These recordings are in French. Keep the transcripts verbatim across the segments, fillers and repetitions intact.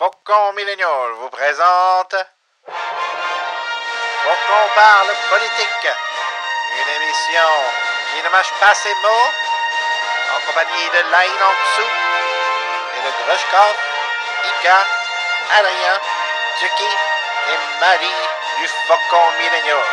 Faucon Millénial vous présente Faucon parle politique, une émission qui ne mâche pas ses mots, en compagnie de Lai Nongsu et de Grushkov, Ika, Adrien, Tuki et Marie du Faucon Millénial.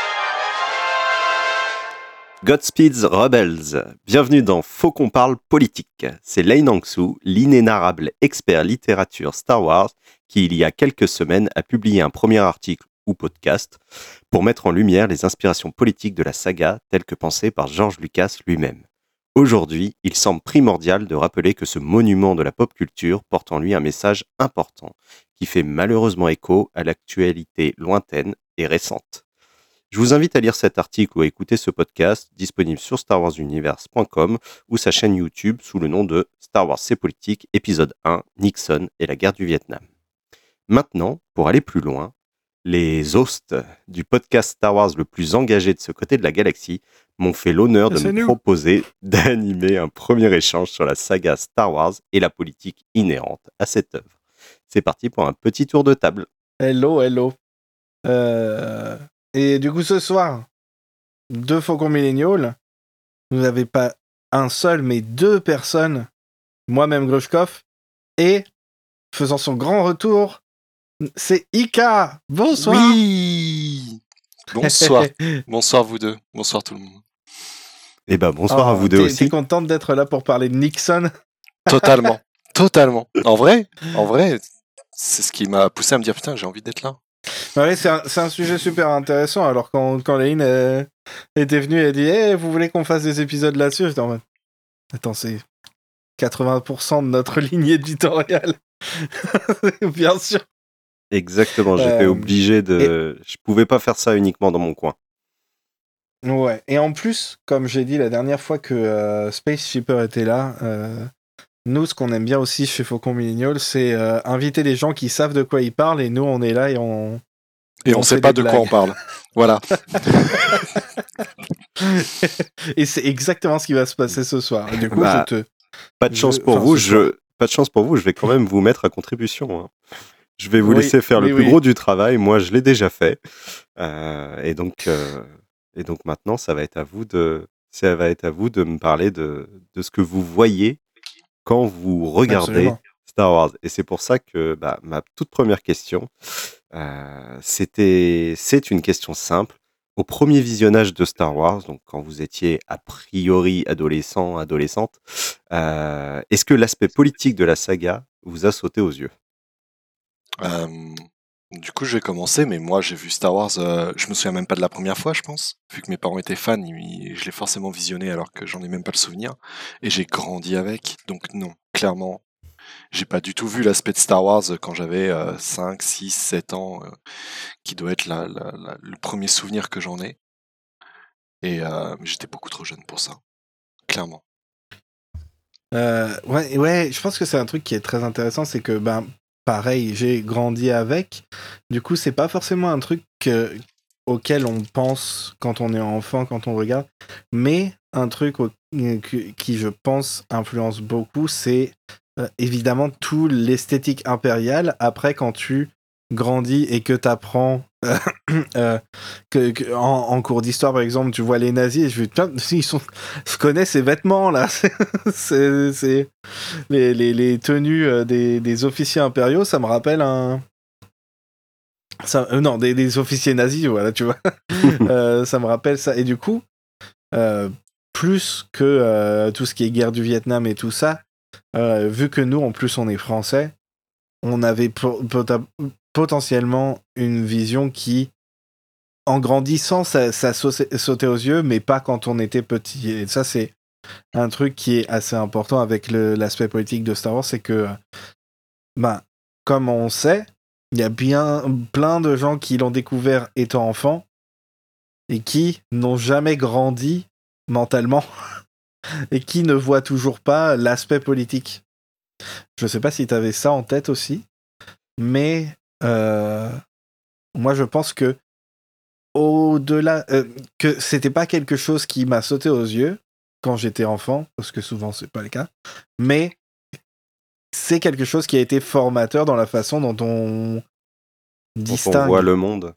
Godspeed Rebels, bienvenue dans Faucon parle politique. C'est Lai Nongsu, l'inénarrable expert littérature Star Wars, qui il y a quelques semaines a publié un premier article ou podcast pour mettre en lumière les inspirations politiques de la saga telles que pensées par George Lucas lui-même. Aujourd'hui, il semble primordial de rappeler que ce monument de la pop culture porte en lui un message important, qui fait malheureusement écho à l'actualité lointaine et récente. Je vous invite à lire cet article ou à écouter ce podcast, disponible sur star wars universe point com ou sa chaîne YouTube sous le nom de Star Wars c'est politique, épisode un, Nixon et la guerre du Vietnam. Maintenant, pour aller plus loin, les hosts du podcast Star Wars le plus engagé de ce côté de la galaxie m'ont fait l'honneur de C'est me nous. proposer d'animer un premier échange sur la saga Star Wars et la politique inhérente à cette œuvre. C'est parti pour un petit tour de table. Hello, hello. Euh, Et du coup, ce soir, deux Faucons Millénial, vous n'avez pas un seul, mais deux personnes, moi-même Grushkov, et faisant son grand retour, c'est Ika. Bonsoir. Oui. Bonsoir. Bonsoir vous deux. Bonsoir tout le monde. Eh ben bonsoir Oh, à vous deux t'es- aussi. T'es contente d'être là pour parler de Nixon? Totalement. Totalement. En vrai, en vrai, c'est ce qui m'a poussé à me dire putain, j'ai envie d'être là. Ouais, c'est un, c'est un sujet super intéressant. Alors, quand, quand Léine euh, était venue, elle a dit hey, vous voulez qu'on fasse des épisodes là-dessus? J'étais en mode attends, c'est quatre-vingts pour cent de notre ligne éditoriale. Bien sûr. Exactement, j'étais Euh, obligé de... Je pouvais pas faire ça uniquement dans mon coin. Ouais. Et en plus, comme j'ai dit la dernière fois que euh, Space Shipper était là, euh, nous, ce qu'on aime bien aussi chez Faucon Millénial, c'est euh, inviter des gens qui savent de quoi ils parlent et nous, on est là et on. Et on, On sait fait pas des de quoi blagues. on parle. Voilà. Et c'est exactement ce qui va se passer ce soir. Et du coup, Bah, je te. Pas de chance Je- pour enfin, vous, ce soir. je... Pas de chance pour vous, je vais quand même vous mettre à contribution. hein. Je vais vous Oui, laisser faire oui, le plus oui. gros du travail. Moi, je l'ai déjà fait. Euh, et donc, euh, et donc maintenant, ça va être à vous de, ça va être à vous de me parler de, de ce que vous voyez quand vous regardez Absolument. Star Wars. Et c'est pour ça que bah, ma toute première question, euh, c'était, c'est une question simple. Au premier visionnage de Star Wars, donc quand vous étiez a priori adolescent, adolescente, euh, est-ce que l'aspect politique de la saga vous a sauté aux yeux? Euh, du coup, je vais commencer, mais moi, j'ai vu Star Wars. Euh, je me souviens même pas de la première fois, je pense, vu que mes parents étaient fans. ils- je l'ai forcément visionné alors que j'en ai même pas le souvenir. Et j'ai grandi avec. Donc non, clairement, j'ai pas du tout vu l'aspect de Star Wars quand j'avais euh, cinq, six, sept ans, euh, qui doit être la, la- la- le premier souvenir que j'en ai. Et euh, mais j'étais beaucoup trop jeune pour ça, clairement. Euh, ouais, ouais, je pense que c'est un truc qui est très intéressant, c'est que, ben, pareil, j'ai grandi avec. Du coup, c'est pas forcément un truc que- auquel on pense quand on est enfant, quand on regarde, mais un truc au- qui, qui, je pense, influence beaucoup, c'est euh, évidemment tout l'esthétique impériale. Après, quand tu grandis et que t'apprends euh, euh, que, que- en, en cours d'histoire, par exemple, tu vois les nazis et je me dis, putain, ils sont, je connais ces vêtements là. c'est, c'est les, les, les tenues euh, des, des officiers impériaux, ça me rappelle un. Ça, euh, non, des, des officiers nazis, voilà, tu vois. Euh, ça me rappelle ça. Et du coup, euh, plus que euh, tout ce qui est guerre du Vietnam et tout ça, euh, vu que nous, en plus, on est français, on avait po- pota- potentiellement une vision qui, en grandissant, ça, ça sautait sautait aux yeux, mais pas quand on était petit. Et ça, c'est un truc qui est assez important avec le- l'aspect politique de Star Wars, c'est que, ben, comme on sait, il y a bien plein de gens qui l'ont découvert étant enfant et qui n'ont jamais grandi mentalement et qui ne voient toujours pas l'aspect politique. Je sais pas si tu avais ça en tête aussi, mais euh, moi je pense que au-delà, euh, que c'était pas quelque chose qui m'a sauté aux yeux quand j'étais enfant, parce que souvent c'est pas le cas, mais c'est quelque chose qui a été formateur dans la façon dont on Quand on distingue voit le monde.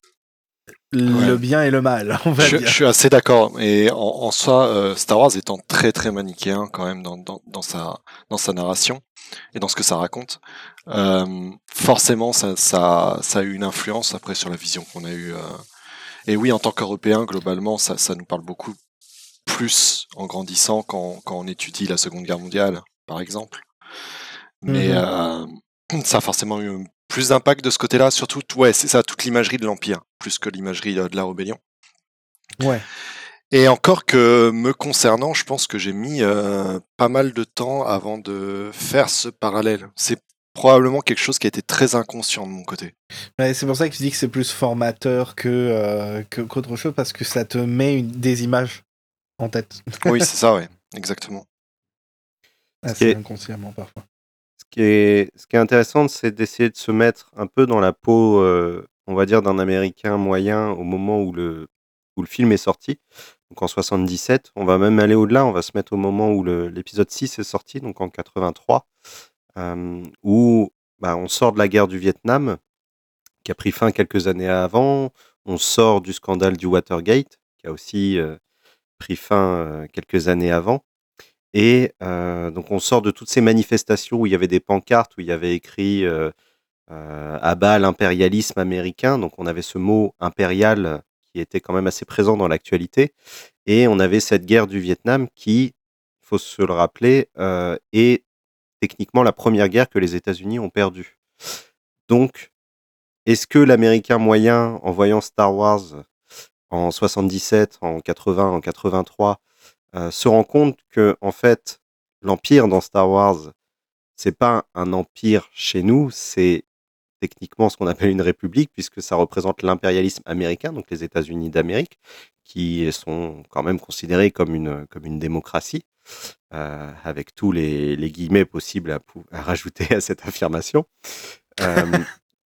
le Ouais. bien et le mal, on va Je, dire. je suis assez d'accord. Et en, en soi, euh, Star Wars étant très très manichéen quand même dans, dans, dans sa, dans sa narration et dans ce que ça raconte, euh, forcément ça, ça, ça a eu une influence après sur la vision qu'on a eue. euh. Et oui, en tant qu'Européens, globalement, ça, ça nous parle beaucoup plus en grandissant quand, quand on étudie la Seconde Guerre mondiale, par exemple. Mais Mhm. euh, ça a forcément eu plus d'impact de ce côté-là, surtout, ouais, c'est ça, toute l'imagerie de l'Empire, plus que l'imagerie euh, de la rébellion. Ouais. Et encore que me concernant, je pense que j'ai mis euh, pas mal de temps avant de faire ce parallèle. C'est probablement quelque chose qui a été très inconscient de mon côté. Ouais, c'est pour ça que je dis que c'est plus formateur que, euh, que qu'autre chose, parce que ça te met une- des images en tête, Oui, c'est ça, ouais, exactement. Ce qui assez est, inconsciemment parfois. ce qui est, ce qui est intéressant, c'est d'essayer de se mettre un peu dans la peau, euh, on va dire, d'un Américain moyen au moment où le, où le film est sorti, donc en soixante-dix-sept. On va même aller au-delà, on va se mettre au moment où le- l'épisode six est sorti, donc en quatre-vingt-trois, euh, où bah, on sort de la guerre du Vietnam, qui a pris fin quelques années avant. On sort du scandale du Watergate, qui a aussi euh, pris fin euh, quelques années avant. Et euh, donc on sort de toutes ces manifestations où il y avait des pancartes, où il y avait écrit euh, euh, à bas l'impérialisme américain. Donc on avait ce mot impérial qui était quand même assez présent dans l'actualité. Et on avait cette guerre du Vietnam qui, il faut se le rappeler, euh, est techniquement la première guerre que les États-Unis ont perdue. Donc, est-ce que l'Américain moyen, en voyant Star Wars en soixante-dix-sept, en quatre-vingts, en quatre-vingt-trois, euh, se rend compte que en fait, l'Empire dans Star Wars, c'est pas un empire chez nous, c'est techniquement ce qu'on appelle une république, puisque ça représente l'impérialisme américain, donc les États-Unis d'Amérique, qui sont quand même considérés comme une, comme une démocratie, euh, avec tous les, les guillemets possibles à, pou- à rajouter à cette affirmation. Euh,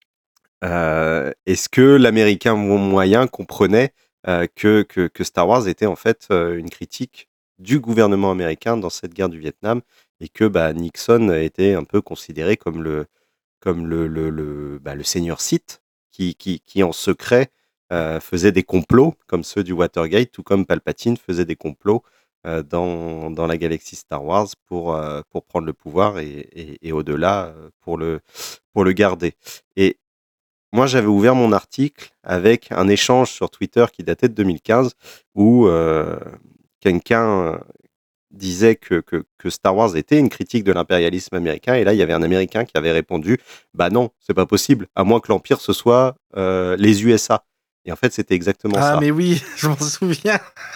euh, Est-ce que l'Américain mo- moyen comprenait euh, que, que, que Star Wars était en fait euh, une critique du gouvernement américain dans cette guerre du Vietnam et que bah, Nixon était un peu considéré comme le, comme le, le, le, bah, le seigneur Sith qui, qui, qui en secret euh, faisait des complots comme ceux du Watergate, tout comme Palpatine faisait des complots euh, dans, dans la galaxie Star Wars pour, euh, pour prendre le pouvoir et, et, et au-delà euh, pour le, pour le garder. Et moi, j'avais ouvert mon article avec un échange sur Twitter qui datait de deux mille quinze où euh, quelqu'un disait que, que, que Star Wars était une critique de l'impérialisme américain. Et là, il y avait un Américain qui avait répondu « Bah non, c'est pas possible, à moins que l'Empire, ce soit euh, les U S A. » Et en fait, c'était exactement Ah, ça. mais oui, je m'en souviens.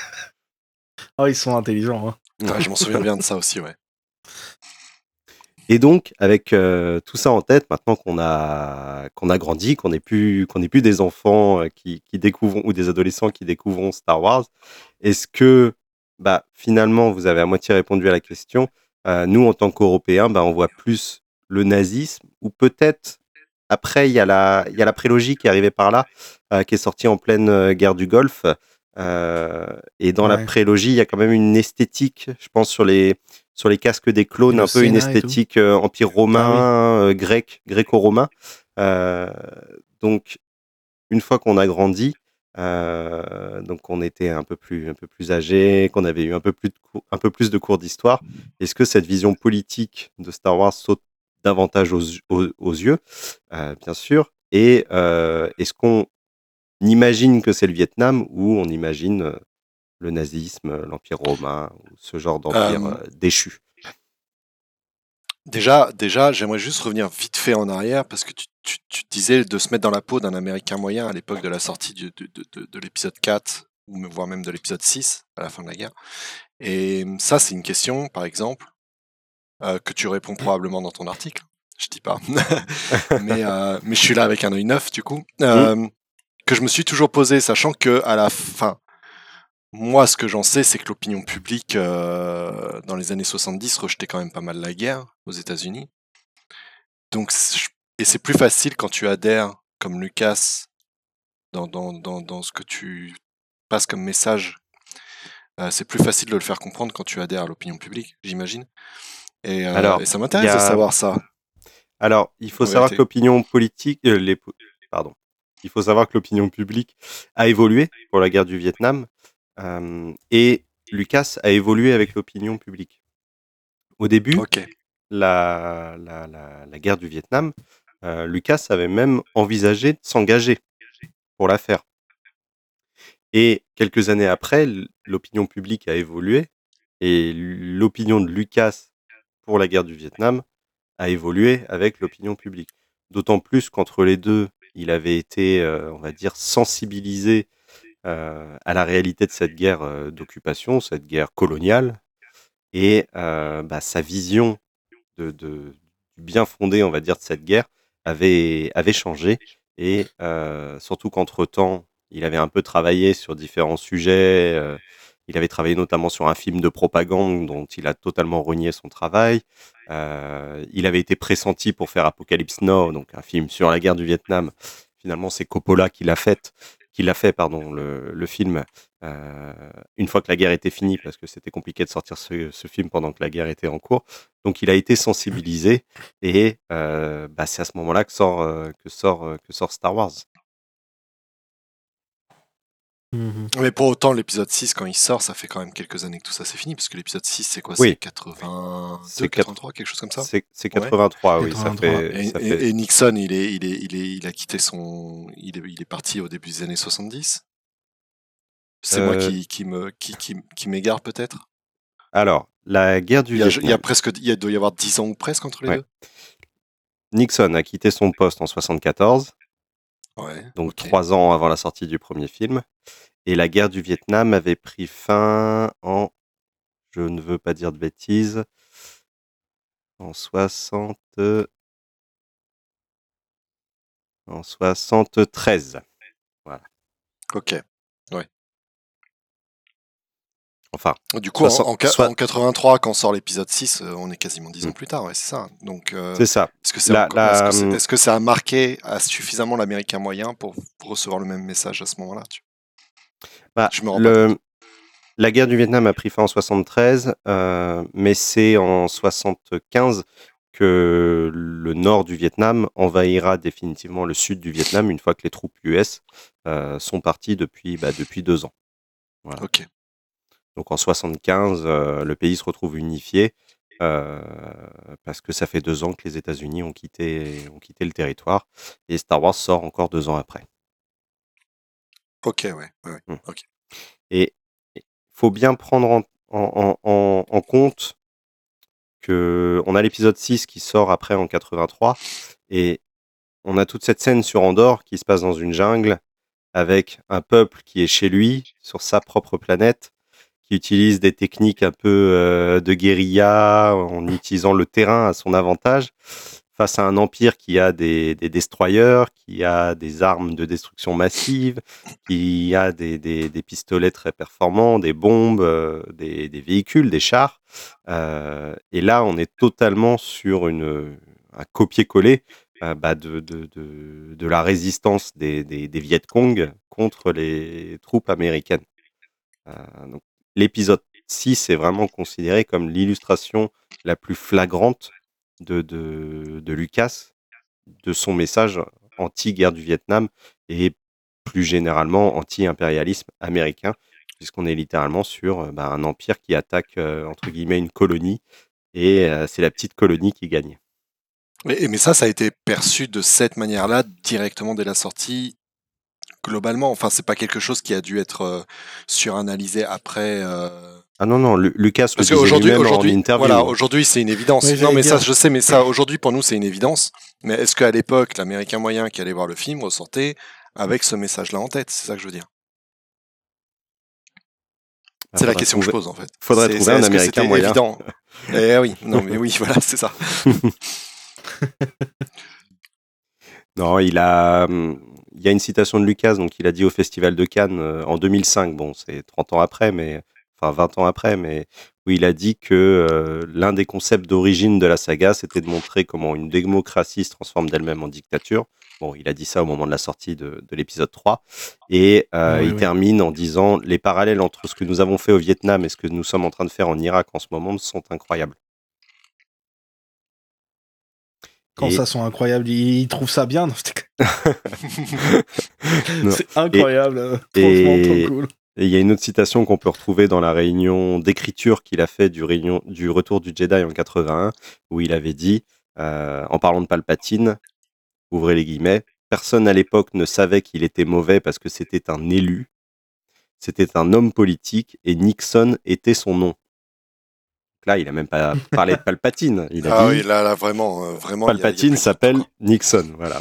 Oh, ils sont intelligents. Hein. Ouais, je m'en souviens bien de ça aussi, ouais. Et donc, avec euh, tout ça en tête, maintenant qu'on a, qu'on a grandi, qu'on n'est plus, qu'on n'est plus des enfants euh, qui, qui découvrent, ou des adolescents qui découvrent Star Wars, est-ce que, bah, finalement, vous avez à moitié répondu à la question, euh, nous, en tant qu'Européens, bah, on voit plus le nazisme, ou peut-être, après, il y a la, il y a la prélogie qui est arrivée par là, euh, qui est sortie en pleine euh, guerre du Golfe, euh, et dans la Ouais. prélogie, il y a quand même une esthétique, je pense, sur les sur les casques des clones, Et le un peu une Sénat et tout. esthétique euh, empire romain, euh, grec, gréco-romain. Euh, donc, une fois qu'on a grandi, euh, donc on était un peu plus, un peu plus âgé, qu'on avait eu un peu plus de, cours- un peu plus de cours d'histoire, est-ce que cette vision politique de Star Wars saute davantage aux, aux- aux yeux, euh, bien sûr, et euh, est-ce qu'on imagine que c'est le Vietnam ou on imagine euh, le nazisme, l'empire romain, ou ce genre d'empire Euh, euh, déchu? Déjà, déjà, j'aimerais juste revenir vite fait en arrière parce que tu, tu, tu disais de se mettre dans la peau d'un Américain moyen à l'époque de la sortie du- de, de, de, de l'épisode quatre ou me- voire même de l'épisode six à la fin de la guerre. Et ça, c'est une question, par exemple, euh, que tu réponds probablement dans ton article. Je dis pas, mais euh, mais je suis là avec un œil neuf du coup, euh, que je me suis toujours posé, sachant que à la fin, moi, ce que j'en sais, c'est que l'opinion publique euh, dans les années soixante-dix rejetait quand même pas mal la guerre aux États-Unis. Donc, c'est- je- et c'est plus facile quand tu adhères, comme Lucas, dans, dans, dans, dans ce que tu passes comme message. Euh, c'est plus facile de le faire comprendre quand tu adhères à l'opinion publique, j'imagine. Et, euh, Alors, et ça il y m'intéresse de a, savoir ça. Alors, il faut En savoir vérité. que l'opinion politique, euh, les, po- pardon, il faut savoir que l'opinion publique a évolué pour la guerre du Vietnam euh, et Lucas a évolué avec l'opinion publique. Au début, Ok. la, la, la, la guerre du Vietnam, euh, Lucas avait même envisagé de s'engager pour la faire. Et quelques années après, l- l'opinion publique a évolué et l'opinion de Lucas pour la guerre du Vietnam a évolué avec l'opinion publique. D'autant plus qu'entre les deux, il avait été, euh, on va dire, sensibilisé euh, à la réalité de cette guerre euh, d'occupation, cette guerre coloniale, et euh, bah, sa vision de, de- du bien fondé, on va dire, de cette guerre avait, avait changé. Et euh, surtout qu'entre-temps, il avait un peu travaillé sur différents sujets. euh, il avait travaillé notamment sur un film de propagande dont il a totalement renié son travail. Euh, il avait été pressenti pour faire Apocalypse Now, donc un film sur la guerre du Vietnam. Finalement, c'est Coppola qui l'a fait, qui l'a fait, pardon, le, le film. euh, une fois que la guerre était finie, parce que c'était compliqué de sortir ce, ce film pendant que la guerre était en cours. Donc il a été sensibilisé et euh, bah, c'est à ce moment-là que sort, euh, que, sort, euh, que sort Star Wars. Mhm. Mais pour autant, l'épisode six, quand il sort, ça fait quand même quelques années que tout ça c'est fini, parce que l'épisode six, c'est quoi? Oui. C'est quatre-vingt-deux, C'est quatre- quatre-vingt-trois, quelque chose comme ça? C'est c'est Ouais. quatre-vingt-trois, oui, ça quatre-vingt-trois. fait... Et, ça et- fait... et Nixon, il est, il est, il est, il a quitté son, il est, il est parti au début des années soixante-dix. C'est moi Euh, qui, qui me, qui, qui, qui m'égare peut-être. Alors, la guerre du Il y a, il y a Vietnam. presque, il y a, doit y avoir dix ans ou presque entre les Ouais. deux. Nixon a quitté son poste en soixante-quatorze, Ouais. donc ok. trois ans avant la sortie du premier film. Et la guerre du Vietnam avait pris fin en... Je ne veux pas dire de bêtises. En soixante... En soixante-treize. Ok. Enfin, Du coup, en, soixante- en, qua- soit- en quatre-vingt-trois, quand sort l'épisode six, euh, on est quasiment dix ans Mm. plus tard, ouais, c'est ça. Donc, euh, c'est ça. est-ce que, c'est La- encore- la- est-ce que, c'est- est-ce que ça a marqué à suffisamment l'américain moyen pour recevoir le même message à ce moment-là tu- Bah, Je me rends pas le- compte. La guerre du Vietnam a pris fin en soixante-treize, euh, mais c'est en soixante-quinze que le nord du Vietnam envahira définitivement le sud du Vietnam une fois que les troupes U S euh, sont parties depuis, bah, depuis deux ans. Voilà. Ok. Donc en soixante-quinze, euh, le pays se retrouve unifié euh, parce que ça fait deux ans que les États-Unis ont quitté, ont quitté le territoire et Star Wars sort encore deux ans après. Ok, ouais. ouais, ouais. Mm. Ok. Et il faut bien prendre en, en- en- en compte que on a l'épisode six qui sort après en quatre-vingt-trois et on a toute cette scène sur Andorre qui se passe dans une jungle avec un peuple qui est chez lui, sur sa propre planète, qui utilise des techniques un peu euh, de guérilla en utilisant le terrain à son avantage, face à un empire qui a des, des destroyers, qui a des armes de destruction massive, qui a des, des, des pistolets très performants, des bombes, euh, des, des véhicules, des chars. Euh, et là, on est totalement sur une, un copier-coller euh, bah, de, de, de, de la résistance des, des, des Viet Cong contre les troupes américaines. Euh, donc, l'épisode six est vraiment considéré comme l'illustration la plus flagrante de, de, de Lucas, de son message anti-guerre du Vietnam et plus généralement anti-impérialisme américain, puisqu'on est littéralement sur euh, bah, un empire qui attaque euh, entre guillemets une colonie et euh, c'est la petite colonie qui gagne. Mais, mais ça, ça a été perçu de cette manière-là directement dès la sortie. Globalement, enfin, c'est pas quelque chose qui a dû être euh, suranalysé après. euh, Ah non, non, Lu- Lucas le Parce disait qu'aujourd'hui, lui-même en aujourd'hui, interview. voilà, aujourd'hui c'est une évidence. Oui, non, j'allais mais ça, dire. je sais, mais ça, aujourd'hui pour nous c'est une évidence. Mais est-ce qu'à l'époque, l'Américain moyen qui allait voir le film ressortait avec ce message-là en tête? C'est ça que je veux dire. Ah, C'est la faudrait question que je trouver- pose en fait. faudrait C'est- trouver c'est- un est-ce que Américain c'était moyen. évident. Eh oui, non mais oui, voilà, c'est ça. Non, il a, hum, il y a une citation de Lucas, donc il a dit au Festival de Cannes euh, en deux mille cinq, bon, c'est trente ans après, mais enfin vingt ans après, mais où il a dit que euh, l'un des concepts d'origine de la saga, c'était de montrer comment une démocratie se transforme d'elle-même en dictature. Bon, il a dit ça au moment de la sortie de, de l'épisode trois, et euh, Oui, il oui. termine en disant les parallèles entre ce que nous avons fait au Vietnam et ce que nous sommes en train de faire en Irak en ce moment sont incroyables. Quand Et- ça sont incroyables, ils, ils trouvent ça bien. Non, Non. c'est incroyable. euh, et- Franchement, trop cool. Et il y a une autre citation qu'on peut retrouver dans la réunion d'écriture qu'il a fait du, réunion, du Retour du Jedi en quatre-vingt-un, où il avait dit, euh, en parlant de Palpatine, ouvrez les guillemets, personne à l'époque ne savait qu'il était mauvais parce que c'était un élu, c'était un homme politique et Nixon était son nom. Donc là, il a même pas parlé de Palpatine, il a Ah dit oui, là, là vraiment, euh, vraiment. il y a- il y a Palpatine plus de s'appelle doute, Nixon, voilà.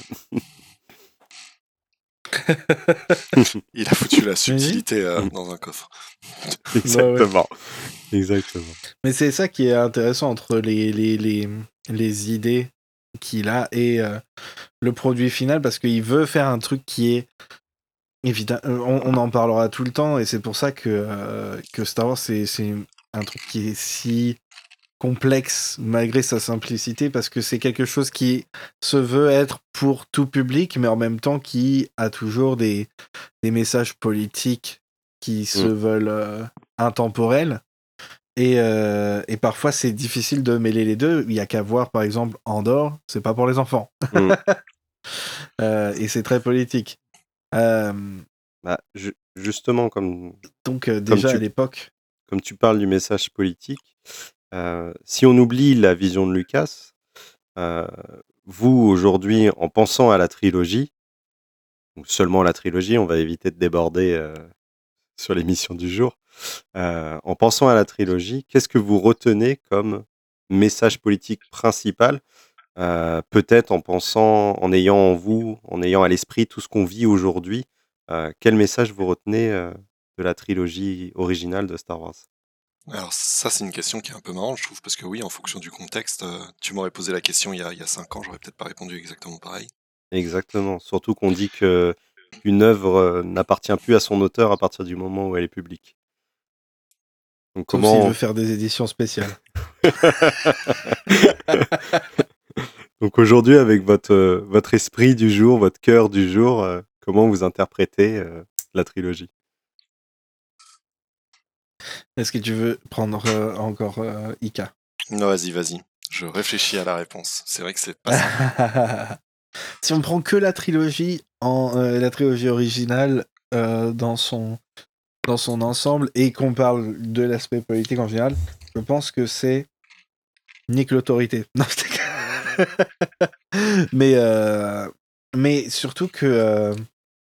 quoi. Il a foutu la subtilité euh, Mhm. dans un coffre. Exactement, exactement. Mais c'est ça qui est intéressant entre les, les, les, les idées qu'il a et euh, le produit final, parce qu'il veut faire un truc qui est évident. On, on en parlera tout le temps, et c'est pour ça que, euh, que Star Wars, c'est, c'est un truc qui est si complexe malgré sa simplicité, parce que c'est quelque chose qui se veut être pour tout public, mais en même temps qui a toujours des, des messages politiques qui se veulent euh, intemporels. Et, euh, et parfois, c'est difficile de mêler les deux. Il n'y a qu'à voir, par exemple, Andorre, c'est pas pour les enfants. Mm. Euh, et c'est très politique. Euh, Bah, ju- justement, comme, donc, euh, déjà tu- à l'époque, comme tu parles du message politique, euh, si on oublie la vision de Lucas, euh, vous, aujourd'hui, en pensant à la trilogie, ou seulement à la trilogie, on va éviter de déborder euh, sur l'émission du jour, euh, en pensant à la trilogie, qu'est-ce que vous retenez comme message politique principal, euh, peut-être en pensant, en ayant en vous, en ayant à l'esprit tout ce qu'on vit aujourd'hui, euh, quel message vous retenez euh, de la trilogie originale de Star Wars? Alors ça, c'est une question qui est un peu marrante, je trouve, parce que oui, en fonction du contexte, euh, tu m'aurais posé la question il y a, il y a cinq ans, j'aurais peut-être pas répondu exactement pareil. Exactement. Surtout qu'on dit que une œuvre euh, n'appartient plus à son auteur à partir du moment où elle est publique. Donc sauf s'il comment veut faire des éditions spéciales. Donc aujourd'hui, avec votre euh, votre esprit du jour, votre cœur du jour, euh, comment vous interprétez euh, la trilogie? Est-ce que tu veux prendre euh, encore euh, Ika? Non, vas-y, vas-y. Je réfléchis à la réponse. C'est vrai que c'est pas simple. Si on prend que la trilogie, en, euh, la trilogie originale euh, dans, son, dans son ensemble, et qu'on parle de l'aspect politique en général, je pense que c'est nique l'autorité. Non, c'était- mais, euh, mais surtout que, euh,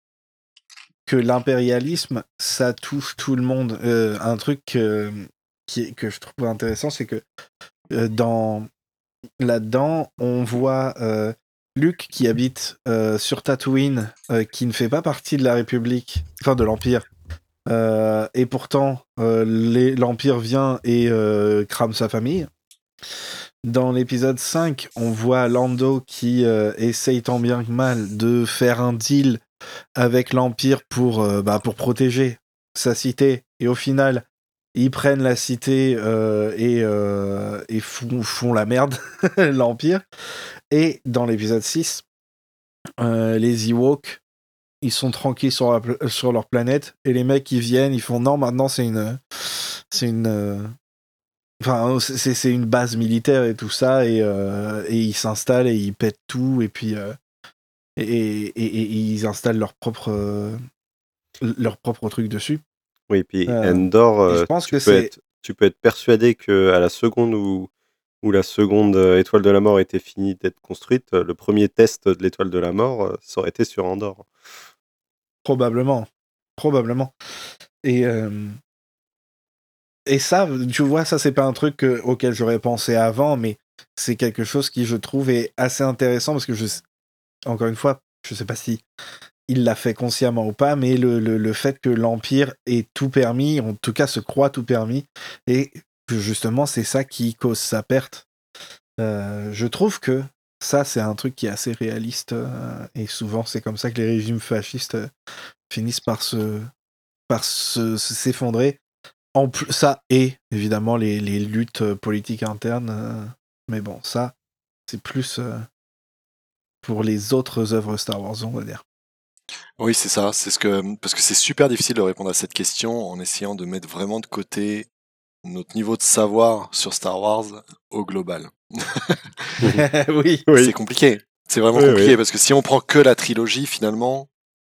que l'impérialisme, ça touche tout le monde. Euh, un truc euh, qui, que je trouve intéressant, c'est que euh, dans, là-dedans, on voit euh, Luke qui habite euh, sur Tatooine, euh, qui ne fait pas partie de la République, enfin de l'Empire. Euh, et pourtant, euh, les- l'Empire vient et euh, crame sa famille. Dans l'épisode cinq, on voit Lando qui euh, essaye tant bien que mal de faire un deal avec l'Empire pour, euh, bah, pour protéger sa cité. Et au final, ils prennent la cité euh, et, euh, et font, font la merde, l'Empire. Et dans l'épisode six, euh, les Ewoks, ils sont tranquilles sur, la pla- sur leur planète. Et les mecs, ils viennent, ils font non, maintenant c'est une. C'est une. euh, Enfin, c'est c'est une base militaire et tout ça. Et, euh, et ils s'installent et ils pètent tout. Et puis. euh, et, et, et- et ils installent leur propre. euh, leur propre truc dessus. Oui, puis Euh, Endor, et je euh, pense tu que peux c'est. être, tu peux être persuadé que à la seconde où, où la seconde euh, étoile de la mort était finie d'être construite, euh, le premier test de l'étoile de la mort, euh, ça aurait été sur Endor. Probablement. Probablement. Et, euh, et ça, tu vois, ça, c'est pas un truc que- auquel j'aurais pensé avant, mais c'est quelque chose qui, je trouve, est assez intéressant parce que, je, encore une fois, je sais pas si il l'a fait consciemment ou pas, mais le, le, le fait que l'Empire ait tout permis, en tout cas se croit tout permis, et que justement, c'est ça qui cause sa perte. Euh, je trouve que ça, c'est un truc qui est assez réaliste, euh, et souvent, c'est comme ça que les régimes fascistes euh, finissent par se par se, se- s'effondrer. En plus, ça et évidemment les, les luttes euh, politiques internes. euh, mais bon, ça, c'est plus euh, pour les autres œuvres Star Wars, on va dire. Oui, c'est ça. C'est ce que parce que c'est super difficile de répondre à cette question en essayant de mettre vraiment de côté notre niveau de savoir sur Star Wars au global. oui. Oui. C'est compliqué. C'est vraiment Oui, compliqué oui. parce que si on prend que la trilogie, finalement,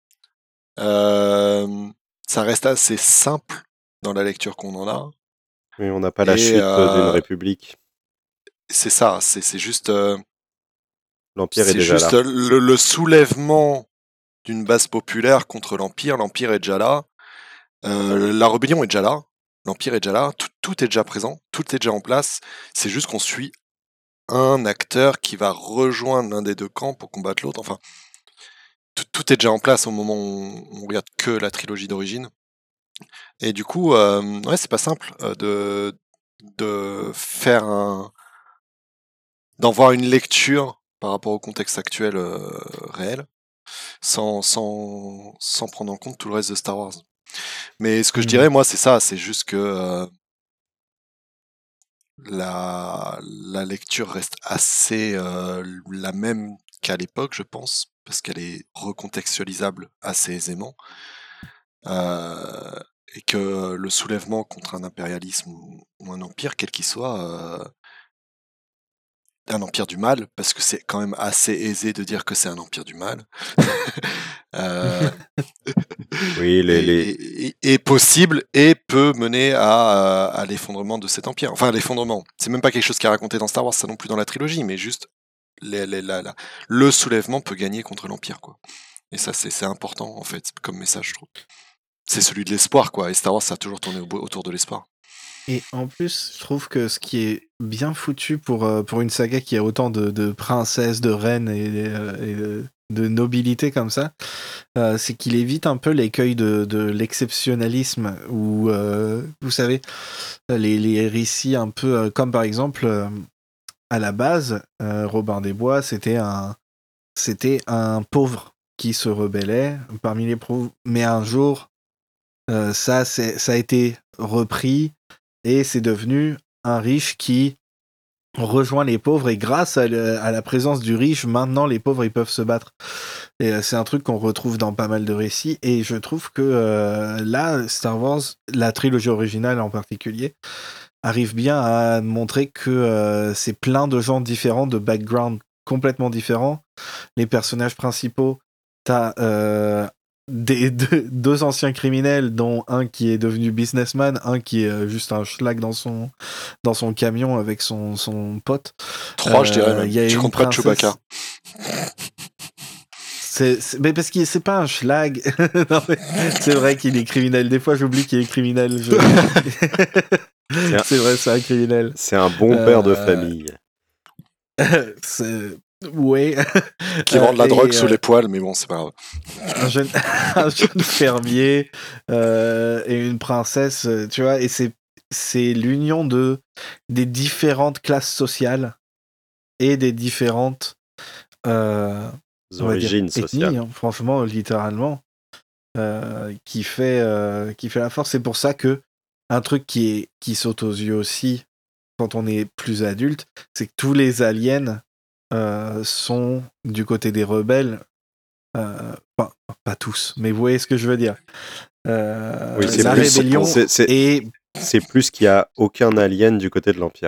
euh, ça reste assez simple dans la lecture qu'on en a. Mais on n'a pas la Et, chute euh, d'une république. C'est ça, c'est, c'est juste, euh, L'Empire est c'est déjà juste là. le, le soulèvement d'une base populaire contre l'Empire. L'Empire est déjà là. Euh, la rébellion est déjà là. L'Empire est déjà là. Tout, tout est déjà présent. Tout est déjà en place. C'est juste qu'on suit un acteur qui va rejoindre l'un des deux camps pour combattre l'autre. Enfin, tout, tout est déjà en place au moment où on, on regarde que la trilogie d'origine. Et du coup, euh, ouais, c'est pas simple euh, de, de faire un, d'en voir une lecture par rapport au contexte actuel euh, réel, sans, sans, sans prendre en compte tout le reste de Star Wars. Mais ce que je Mm. dirais, moi, c'est ça, c'est juste que euh, la, la lecture reste assez euh, la même qu'à l'époque, je pense, parce qu'elle est recontextualisable assez aisément. Euh, et que le soulèvement contre un impérialisme ou, ou un empire, quel qu'il soit, euh, un empire du mal, parce que c'est quand même assez aisé de dire que c'est un empire du mal, euh, Oui, les, est, les... est- est- est possible et peut mener à, à l'effondrement de cet empire. Enfin, l'effondrement, c'est même pas quelque chose qui est raconté dans Star Wars, ça non plus dans la trilogie, mais juste les, les- la- la- le soulèvement peut gagner contre l'empire, quoi. Et ça, c'est c'est important, en fait, comme message, je trouve. C'est celui de l'espoir, quoi. Et Star Wars, ça a toujours tourné au- autour de l'espoir. Et en plus, je trouve que ce qui est bien foutu pour, euh, pour une saga qui a autant de, de princesses, de reines et, euh, et de, de nobilité comme ça, euh, c'est qu'il évite un peu l'écueil de, de l'exceptionnalisme où, euh, vous savez, les, les récits un peu euh, comme par exemple, euh, à la base, euh, Robin des Bois, c'était un, c'était un pauvre qui se rebellait parmi les pauvres, mais un jour, euh, ça, c'est, ça a été repris et c'est devenu un riche qui rejoint les pauvres et grâce à, le, à la présence du riche, maintenant les pauvres ils peuvent se battre. Et euh, c'est un truc qu'on retrouve dans pas mal de récits et je trouve que euh, là, Star Wars, la trilogie originale en particulier, arrive bien à montrer que euh, c'est plein de gens différents, de backgrounds complètement différents. Les personnages principaux, t'as euh, des, deux, deux anciens criminels, dont un qui est devenu businessman, un qui est euh, juste un schlag dans son, dans son camion avec son, son pote. Trois, Euh, je dirais même. y a Tu une comptes pas princesse- Chewbacca. C'est, c'est- mais parce que c'est pas un schlag. Non, mais c'est vrai qu'il est criminel. Des fois, j'oublie qu'il est criminel. Je- un- c'est vrai, c'est un criminel. C'est un bon père de Euh, famille. c'est... Ouais. Qui vend de la Et, drogue sous euh, les poils, mais bon, c'est pas grave. un jeune, un jeune fermier euh, et une princesse, euh, tu vois, et c'est, c'est l'union de, des différentes classes sociales et des différentes euh, on va dire, Origines ethnies, sociales. hein, franchement, littéralement, euh, qui, fait, euh, qui fait la force. C'est pour ça que un truc qui, est, qui saute aux yeux aussi quand on est plus adulte, c'est que tous les aliens euh, sont du côté des rebelles. Euh, pas, pas tous, mais vous voyez ce que je veux dire. Euh, Oui, c'est la plus- rébellion c'est- c'est- et C'est plus qu'il y a aucun alien du côté de l'Empire.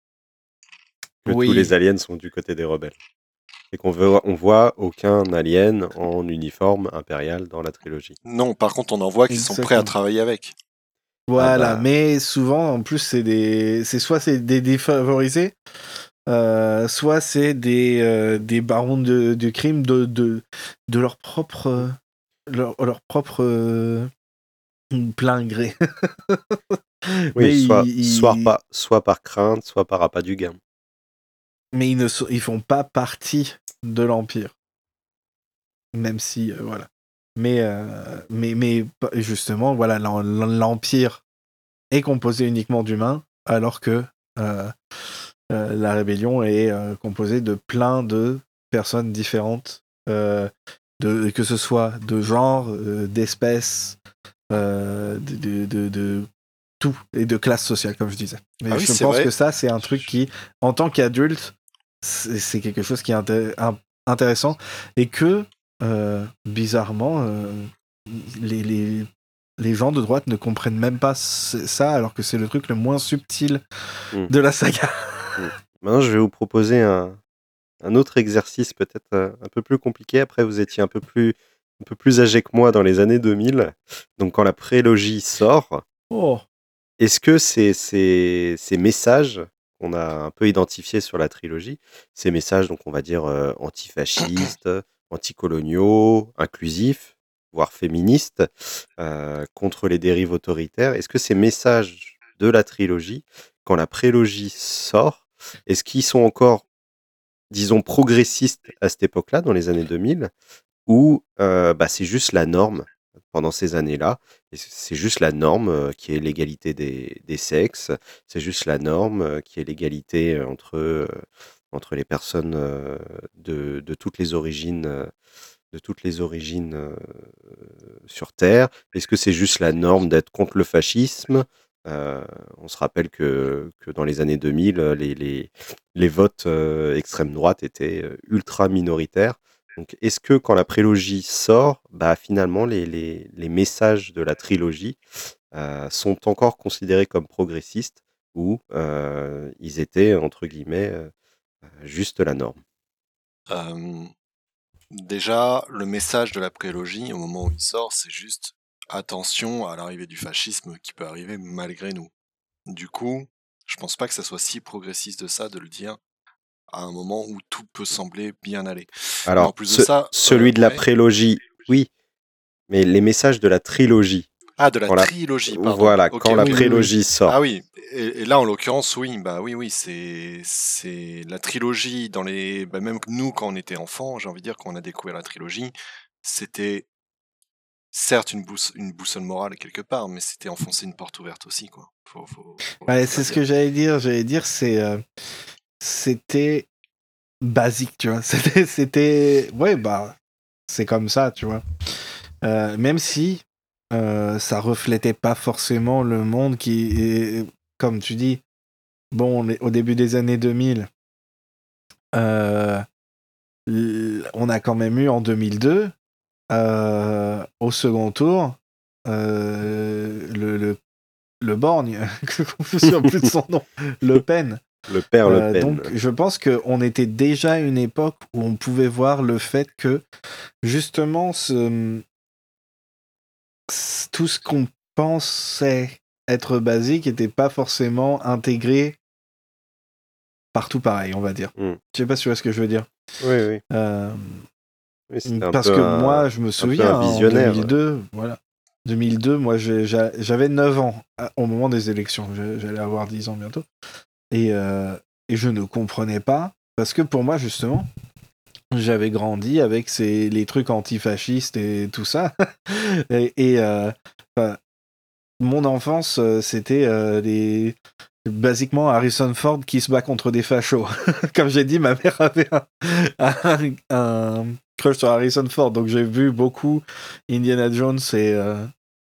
Que Oui. tous les aliens sont du côté des rebelles. Et qu'on veut, on voit aucun alien en uniforme impérial dans la trilogie. Non, par contre, on en voit qui sont prêts à Exactement. travailler avec. Voilà, Ah bah. mais souvent, en plus, c'est des, c'est soit c'est des défavorisés, euh, soit c'est des, euh, des barons de, de crime de, de, de leur propre, euh, leur, leur propre euh, plein gré. Oui, mais soit, ils, soit, ils- par, soit par crainte, soit par appât du gain. mais ils ne sont, ils font pas partie de l'Empire. Même si, euh, voilà. Mais, euh, mais, mais justement, voilà, l'en- l'Empire est composé uniquement d'humains, alors que euh, euh, la rébellion est euh, composée de plein de personnes différentes, euh, de, que ce soit de genre, euh, d'espèces, euh, de, de, de, de tout, et de classe sociale, comme je disais. Mais Ah oui, je c'est pense vrai. que ça, c'est un truc qui, en tant qu'adulte, c'est c'est quelque chose qui est inté- un- intéressant, et que, euh, bizarrement, euh, les, les, les gens de droite ne comprennent même pas ça, alors que c'est le truc le moins subtil Mm. de la saga. Mm. Maintenant, je vais vous proposer un, un autre exercice peut-être euh, un peu plus compliqué. Après, vous étiez un peu plus, un peu plus âgé que moi dans les années deux mille. Donc, quand la prélogie sort, Oh. est-ce que ces, ces, ces messages qu'on a un peu identifiés sur la trilogie, ces messages, donc on va dire euh, antifascistes, anticoloniaux, inclusifs, voire féministes, euh, contre les dérives autoritaires, est-ce que ces messages de la trilogie, quand la prélogie sort, est-ce qu'ils sont encore, disons, progressistes à cette époque-là, dans les années deux mille, ou euh, bah, c'est juste la norme pendant ces années-là, et c- c'est juste la norme euh, qui est l'égalité des, des sexes, c'est juste la norme euh, qui est l'égalité euh, entre, euh, entre les personnes euh, de, de toutes les origines, euh, de toutes les origines euh, sur Terre. Est-ce que c'est juste la norme d'être contre le fascisme? Euh, on se rappelle que, que dans les années deux mille, euh, les, les, les votes euh, extrême droite étaient euh, ultra minoritaires. Donc, est-ce que quand la prélogie sort, bah, finalement, les, les, les messages de la trilogie euh, sont encore considérés comme progressistes ou euh, ils étaient, entre guillemets, euh, juste la norme? Euh, déjà, le message de la prélogie, au moment où il sort, c'est juste attention à l'arrivée du fascisme qui peut arriver malgré nous. Du coup, je pense pas que ça soit si progressiste de ça de le dire à un moment où tout peut sembler bien aller. Mais en Alors, plus de ce- ça, celui euh, de la ouais. prélogie, oui, mais les messages de la trilogie, Ah, de la quand la, trilogie, pardon. voilà, Ok, quand la ok. Oui, oui, oui. prélogie sort. Ah oui, et, et là en l'occurrence, oui, bah oui, oui, c'est c'est la trilogie dans les, bah, même nous quand on était enfant, j'ai envie de dire quand on a découvert la trilogie, c'était certes une, bouss- une boussole morale quelque part, mais c'était enfoncer une porte ouverte aussi, quoi. Faut, faut, faut- Ouais, faut c'est le ce dire. que j'allais dire. J'allais dire, c'est, euh, c'était basique, tu vois. C'était, c'était, ouais, bah, c'est comme ça, tu vois. Euh, même si euh, ça reflétait pas forcément le monde qui est, comme tu dis, bon, on est au début des années deux mille, euh, l- on a quand même eu en deux mille deux, euh, au second tour, euh, le, le, le borgne, je ne me souviens plus de son nom, Le Pen. Le père Le Euh, Pen. donc, je pense qu'on était déjà à une époque où on pouvait voir le fait que, justement, ce, c- tout ce qu'on pensait être basique n'était pas forcément intégré partout pareil, on va dire. Hmm. Je sais pas si tu vois ce que je veux dire. Oui, oui. Euh, Oui, c'était un parce peu que un, moi, je me un peu souviens, un hein, en visionnaire. deux mille deux, voilà. deux mille deux, moi, j'ai- j'a- j'avais neuf ans à- au moment des élections. J'ai- J'allais avoir dix ans bientôt. Et, euh, et je ne comprenais pas, parce que pour moi, justement, j'avais grandi avec ces, les trucs antifascistes et tout ça. et et euh, enfin, mon enfance, euh, c'était euh, les... basiquement Harrison Ford qui se bat contre des fachos. Comme j'ai dit, ma mère avait un, un, un crush sur Harrison Ford, donc j'ai vu beaucoup Indiana Jones et, euh,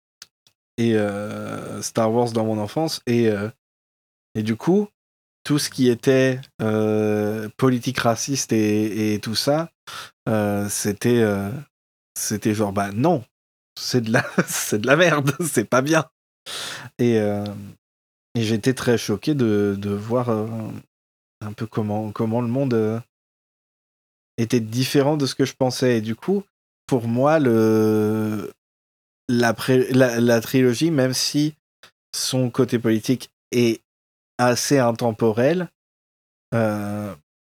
et euh, Star Wars dans mon enfance. Et, euh, et du coup, tout ce qui était euh, politique raciste et, et tout ça, euh, c'était euh, c'était genre, bah non, c'est de la, c'est de la merde, c'est pas bien. Et, euh, et j'étais très choqué de, de voir euh, un peu comment, comment le monde euh, était différent de ce que je pensais. Et du coup, pour moi, le, la, pré- la, la trilogie, même si son côté politique est assez intemporel, euh,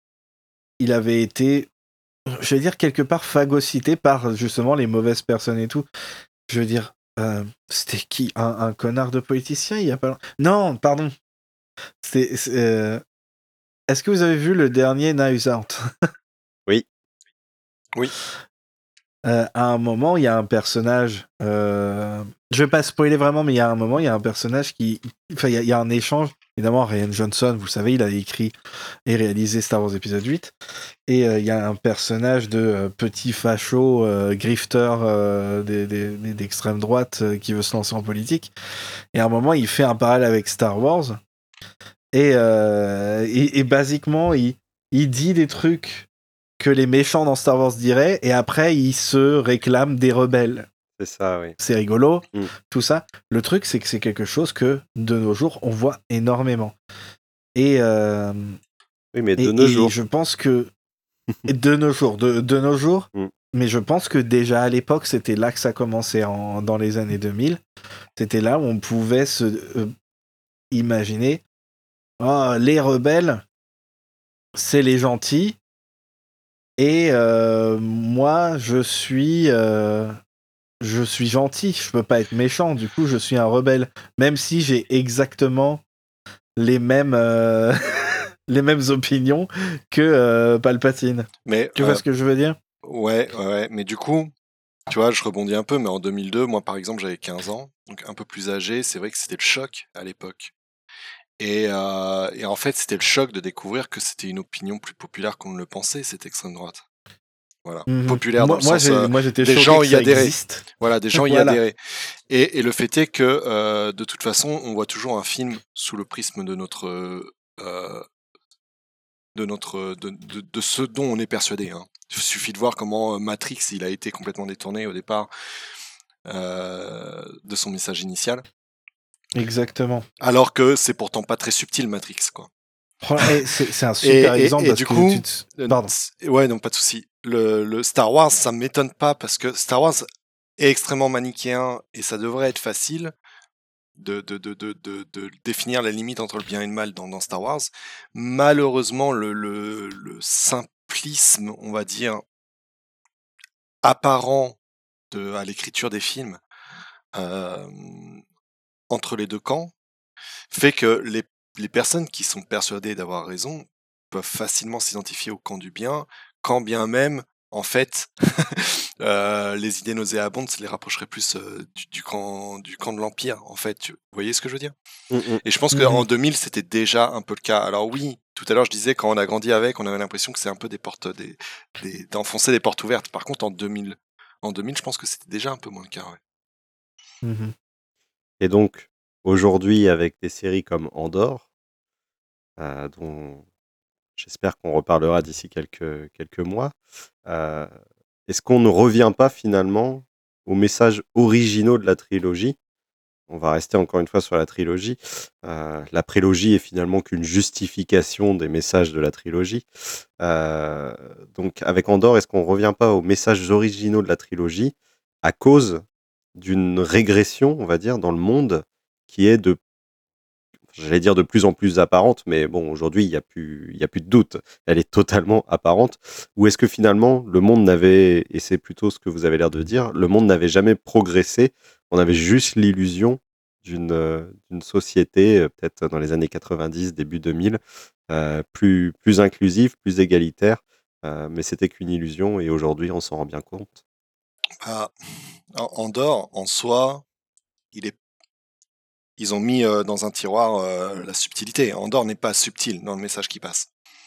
il avait été, je vais dire, quelque part phagocyté par justement les mauvaises personnes et tout. Je veux dire, euh, c'était qui un, un connard de politicien il y a pas longtemps. Non, pardon. C'est, c'est, euh, Est-ce que vous avez vu le dernier Knives Out? Oui. Oui. Euh, à un moment, il y a un personnage. Euh... Je vais pas spoiler vraiment, mais il y a un moment, il y a un personnage qui. Enfin, il y, a- il y a un échange. Évidemment, Rian Johnson, vous savez, il a écrit et réalisé Star Wars épisode huit. Et euh, il y a un personnage de euh, petit facho, euh, grifter euh, des- des- des- d'extrême droite euh, qui veut se lancer en politique. Et à un moment, il fait un parallèle avec Star Wars. Et, euh, et, et basiquement, il, il dit des trucs que les méchants dans Star Wars diraient, et après, il se réclame des rebelles. C'est ça, oui. C'est rigolo, Mm. tout ça. Le truc, c'est que c'est quelque chose que, de nos jours, on voit énormément. Et, euh, Oui, mais de et, nos et jours. je pense que... et de nos jours, de, de nos jours, Mm. mais je pense que déjà à l'époque, c'était là que ça commençait en, dans les années deux mille. C'était là où on pouvait se euh, imaginer oh, les rebelles, c'est les gentils. Et euh, moi, je suis, euh, je suis gentil. Je peux pas être méchant. Du coup, je suis un rebelle, même si j'ai exactement les mêmes, euh, les mêmes opinions que euh, Palpatine. Mais Tu euh, vois ce que je veux dire? ouais, ouais, ouais, mais du coup, tu vois, je rebondis un peu, mais en deux mille deux, moi par exemple, j'avais quinze ans, donc un peu plus âgé. C'est vrai que c'était le choc à l'époque. Et, euh, et en fait, c'était le choc de découvrir que c'était une opinion plus populaire qu'on ne le pensait, cette extrême droite. Voilà. Mhm. Populaire dans Moi, le moi, sens, j'ai, euh, moi, j'étais des choqué gens que y ça adhéraient. existe. Voilà, des gens y Voilà. adhéraient. Et, et le fait est que, euh, de toute façon, on voit toujours un film sous le prisme de notre, euh, de notre, de, de, de ce dont on est persuadé. Hein. Il suffit de voir comment Matrix, il a été complètement détourné au départ euh, de son message initial. Exactement. Alors que c'est pourtant pas très subtil, Matrix, quoi. Oh, et c'est, c'est un super Et, et, exemple et parce du que coup, tu te... euh, Pardon. c'est- ouais, non, pas de souci. Le, le Star Wars, ça m'étonne pas parce que Star Wars est extrêmement manichéen et ça devrait être facile de, de, de, de, de, de définir la limite entre le bien et le mal dans, dans Star Wars. Malheureusement, le, le, le simplisme, on va dire, apparent de, à l'écriture des films euh, entre les deux camps fait que les, les personnes qui sont persuadées d'avoir raison peuvent facilement s'identifier au camp du bien, quand bien même, en fait, euh, les idées nauséabondes se les rapprocheraient plus euh, du, du, camp, du camp de l'Empire, en fait. Tu, vous voyez ce que je veux dire? Mm, mm. Et je pense Mhm. qu'en deux mille, c'était déjà un peu le cas. Alors oui, tout à l'heure, je disais, quand on a grandi avec, on avait l'impression que c'est un peu des portes, des, des, d'enfoncer des portes ouvertes. Par contre, en deux mille, en deux mille, je pense que c'était déjà un peu moins le cas, ouais. Mhm. Et donc, aujourd'hui, avec des séries comme Andor, euh, dont j'espère qu'on reparlera d'ici quelques, quelques mois, euh, est-ce qu'on ne revient pas finalement aux messages originaux de la trilogie? On va rester encore une fois sur la trilogie. Euh, la prélogie est finalement qu'une justification des messages de la trilogie. Euh, donc avec Andor, est-ce qu'on ne revient pas aux messages originaux de la trilogie à cause d'une régression, on va dire, dans le monde qui est de, j'allais dire de plus en plus apparente, mais bon, aujourd'hui, il n'y a plus, il y a plus de doute. Elle est totalement apparente. Ou est-ce que finalement, le monde n'avait, et c'est plutôt ce que vous avez l'air de dire, le monde n'avait jamais progressé. On avait juste l'illusion d'une, euh, d'une société, euh, peut-être dans les années quatre-vingt-dix, début deux mille, euh, plus, plus inclusive, plus égalitaire. Euh, mais c'était qu'une illusion et aujourd'hui, on s'en rend bien compte. Ah, Andor, en soi, il est ils ont mis euh, dans un tiroir euh, la subtilité. Andor n'est pas subtil dans le message qui passe.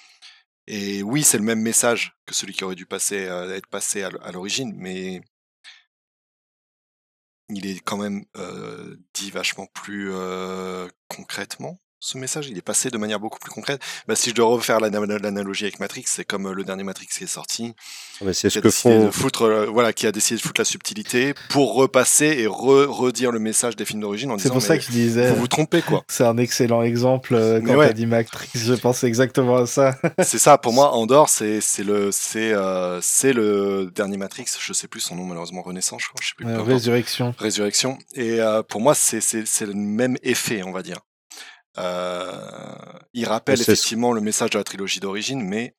Et oui, c'est le même message que celui qui aurait dû passer, euh, être passé à, à l'origine, mais il est quand même euh, dit vachement plus euh, concrètement. Ce message, il est passé de manière beaucoup plus concrète. Bah, si je dois refaire l'analogie avec Matrix, c'est comme euh, le dernier Matrix qui est sorti, Mais c'est qui ce a que décidé font. de foutre, euh, voilà, qui a décidé de foutre la subtilité pour repasser et re redire le message des films d'origine en C'est disant pour ça mais que je disais, vous vous trompez quoi. c'est un excellent exemple euh, Mais quand ouais. t'as dit Matrix, je pensais exactement à ça. C'est ça, pour moi, Andor, c'est c'est le c'est euh, c'est le dernier Matrix. Je sais plus son nom malheureusement, Renaissance, je crois. Je sais plus. Euh, peu importe. Résurrection. Résurrection. Et euh, pour moi, c'est c'est c'est le même effet, on va dire. Euh, il rappelle Mais c'est ce- effectivement le message de la trilogie d'origine, mais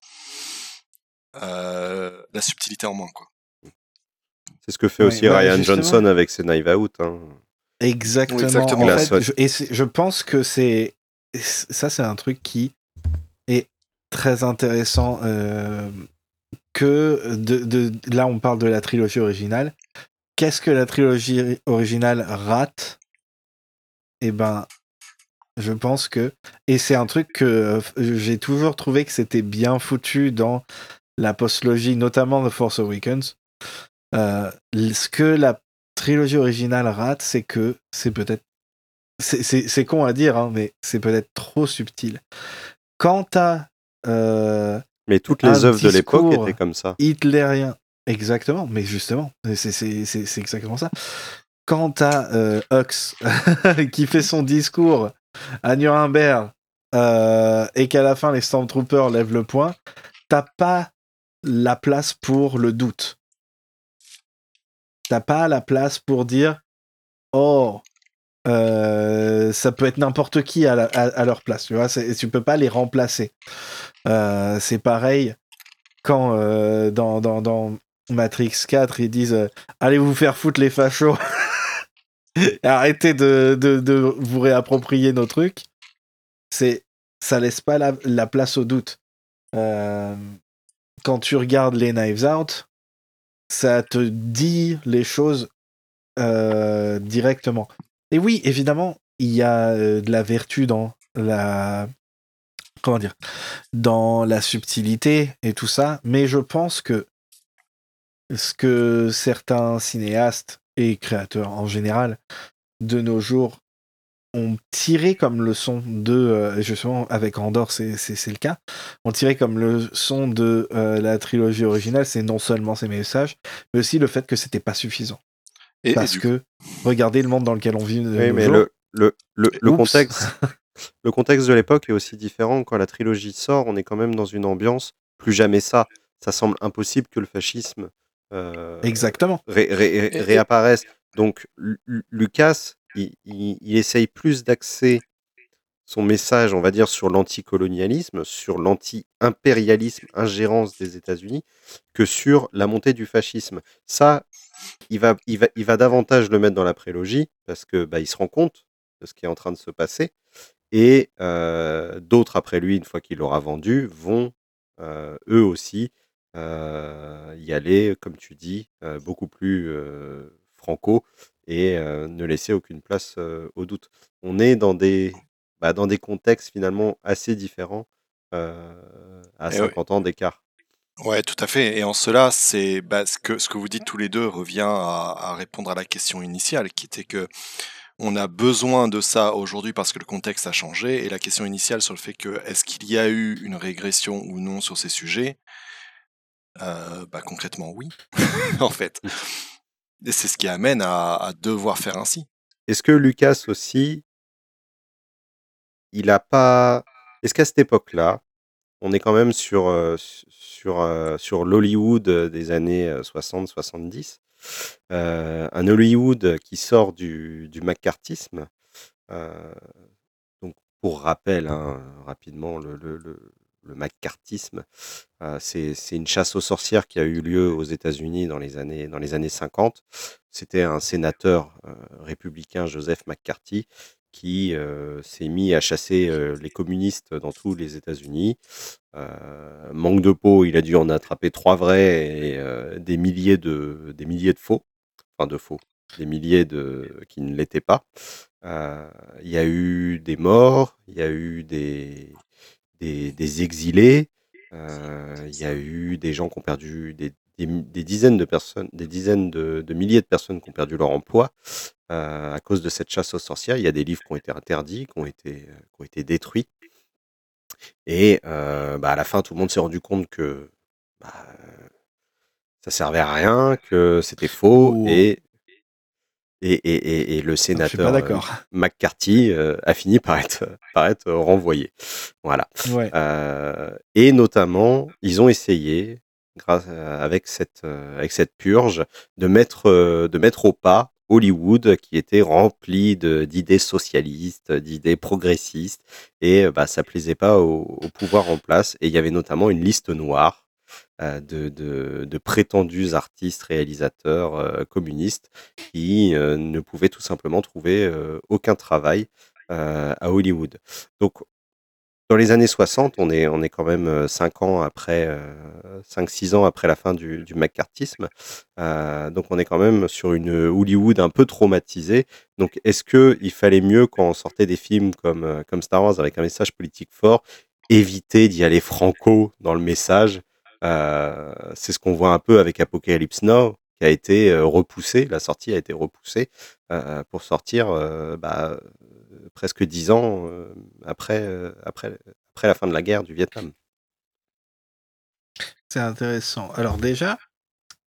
euh, la subtilité en moins, quoi. C'est ce que fait Ouais, aussi bah, Ryan justement. Johnson avec ses Knives Out. Hein. Exactement. Oui, exactement. En Glass fait, One. je, et c'est- je pense que c'est ça, c'est un truc qui est très intéressant. Euh, que de, de là, on parle de la trilogie originale. Qu'est-ce que la trilogie originale rate? Eh ben, je pense que et c'est un truc que euh, j'ai toujours trouvé que c'était bien foutu dans la postlogie, notamment The Force Awakens. Euh, ce que la trilogie originale rate, c'est que c'est peut-être c'est, c'est, c'est con à dire, hein, mais c'est peut-être trop subtil. Quant à euh, Mais toutes un les œuvres de l'époque discours étaient comme ça. hitlérien, Exactement, mais justement, c'est c'est- c'est- c'est exactement ça. Quand t'as euh, Hux qui fait son discours à Nuremberg euh, et qu'à la fin les Stormtroopers lèvent le poing, t'as pas la place pour le doute. T'as pas la place pour dire oh euh, ça peut être n'importe qui à, la- à- à leur place. Tu vois, c'est- tu peux pas les remplacer. Euh, c'est pareil quand euh, dans, dans, dans Matrix quatre ils disent euh, allez vous faire foutre les fachos. Arrêtez de, de, de vous réapproprier nos trucs. C'est, ça laisse pas la, la place au doute. Euh, quand tu regardes les Knives Out, ça te dit les choses euh, directement. Et oui, évidemment, il y a euh, de la vertu dans la comment dire, dans la subtilité et tout ça, mais je pense que ce que certains cinéastes et créateurs en général de nos jours ont tiré comme leçon de, euh, justement avec Andor c'est, c'est, c'est le cas, ont tiré comme leçon de euh, la trilogie originale, c'est non seulement ces messages, mais aussi le fait que c'était pas suffisant. Et, et Parce du coup, que, regardez le monde dans lequel on vit de Oui, nos mais jours, le, le, le, le oups, contexte, le contexte de l'époque est aussi différent. Quand la trilogie sort, on est quand même dans une ambiance plus jamais ça. Ça semble impossible que le fascisme euh, exactement. ré- ré- et, et- réapparaisse. Donc Lu- Lu- Lucas, il, il- il essaye plus d'axer son message, on va dire, sur l'anticolonialisme, sur l'anti-impérialisme, ingérence des États-Unis, que sur la montée du fascisme. Ça, il va, il va, il va davantage le mettre dans la prélogie parce que bah, il se rend compte de ce qui est en train de se passer. Et euh, d'autres après lui, une fois qu'il l'aura vendu, vont euh, eux aussi euh, y aller, comme tu dis, euh, beaucoup plus euh, franco et euh, ne laisser aucune place euh, au doute. On est dans des, bah, dans des contextes finalement assez différents euh, à et ouais, cinquante ans d'écart. ouais, tout à fait. Et en cela, c'est bah, ce que ce que vous dites tous les deux revient à, à répondre à la question initiale, qui était que on a besoin de ça aujourd'hui parce que le contexte a changé. Et la question initiale sur le fait que est-ce qu'il y a eu une régression ou non sur ces sujets, euh, bah, concrètement oui, en fait. Et c'est ce qui amène à, à devoir faire ainsi. Est-ce que Lucas aussi, il a pas... Est-ce qu'à cette époque-là, on est quand même sur, euh, sur, euh, sur l'Hollywood des années soixante soixante-dix. Euh, un Hollywood qui sort du, du McCarthyisme. Euh, donc, pour rappel, hein, rapidement, le, le, le, le McCarthyisme, euh, c'est, c'est une chasse aux sorcières qui a eu lieu aux États-Unis dans les années, dans les années cinquante. C'était un sénateur euh, républicain, Joseph McCarthy, qui euh, s'est mis à chasser euh, les communistes dans tous les États-Unis. Euh, manque de peau, il a dû en attraper trois vrais et euh, des milliers de des milliers de faux, enfin de faux, des milliers de qui ne l'étaient pas. Euh, Il y a eu des morts, il y a eu des des, des exilés, euh, il y a eu des gens qui ont perdu des, des, des dizaines de personnes, des dizaines de, de milliers de personnes qui ont perdu leur emploi euh, à cause de cette chasse aux sorcières. Il y a des livres qui ont été interdits, qui ont été, qui ont été détruits. Et euh, bah, à la fin, tout le monde s'est rendu compte que bah, ça servait à rien, que c'était faux, Oh, et, et, et, et, et le non, je suis pas sénateur euh, d'accord. McCarthy euh, a fini par être, par être renvoyé. Voilà. Ouais. Euh, et notamment, ils ont essayé, grâce, euh, avec, cette, euh, avec cette purge, de mettre, euh, de mettre au pas Hollywood qui était rempli de, d'idées socialistes, d'idées progressistes, et euh, bah, ça plaisait pas au, au pouvoir en place. Et il y avait notamment une liste noire euh, de, de, de prétendus artistes, réalisateurs euh, communistes qui euh, ne pouvaient tout simplement trouver euh, aucun travail euh, à Hollywood. Donc, dans les années soixante, on est, on est quand même euh, cinq ans après, euh, cinq six ans après la fin du, du McCarthyisme. Euh, donc, on est quand même sur une Hollywood un peu traumatisée. Donc, est-ce qu'il fallait mieux, quand on sortait des films comme, euh, comme Star Wars avec un message politique fort, éviter d'y aller franco dans le message? Euh, c'est ce qu'on voit un peu avec Apocalypse Now, qui a été euh, repoussé. La sortie a été repoussée euh, pour sortir euh, bah, euh, presque dix ans euh, après, euh, après, après la fin de la guerre du Vietnam. C'est intéressant. Alors déjà,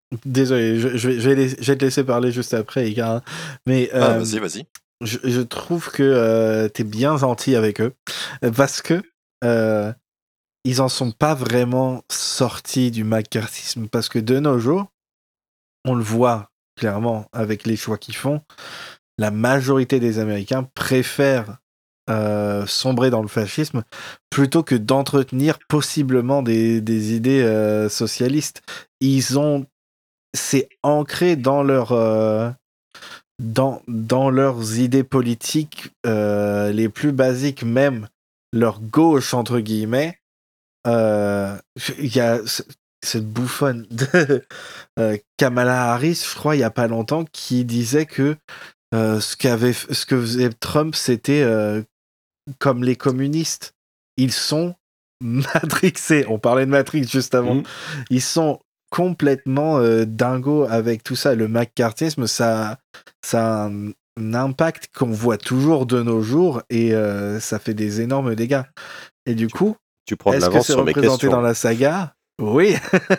désolé, je, je vais, je, vais laisser- je vais te laisser parler juste après, Ika, hein. Mais Ah, euh, vas-y, vas-y. je, je trouve que euh, t'es bien gentil avec eux euh, parce que euh, ils en sont pas vraiment sortis du macartisme parce que de nos jours, on le voit clairement avec les choix qu'ils font, la majorité des Américains préfèrent euh, sombrer dans le fascisme plutôt que d'entretenir possiblement des, des idées euh, socialistes. Ils ont, c'est ancré dans leur euh, dans, dans leurs idées politiques euh, les plus basiques, même leur gauche entre guillemets. Euh, Il y a ce- cette bouffonne de euh, Kamala Harris, je crois, il y a pas longtemps, qui disait que euh, ce qu'avait, ce que faisait Trump, c'était euh, comme les communistes. Ils sont matrixés. On parlait de Matrix juste avant. Mhm. Ils sont complètement euh, dingos avec tout ça. Le macartisme, ça, ça a un, un impact qu'on voit toujours de nos jours et euh, ça fait des énormes dégâts. Et du coup, Tu prends de est-ce que l'avance c'est sur mes représenté dans questions. la saga? Oui.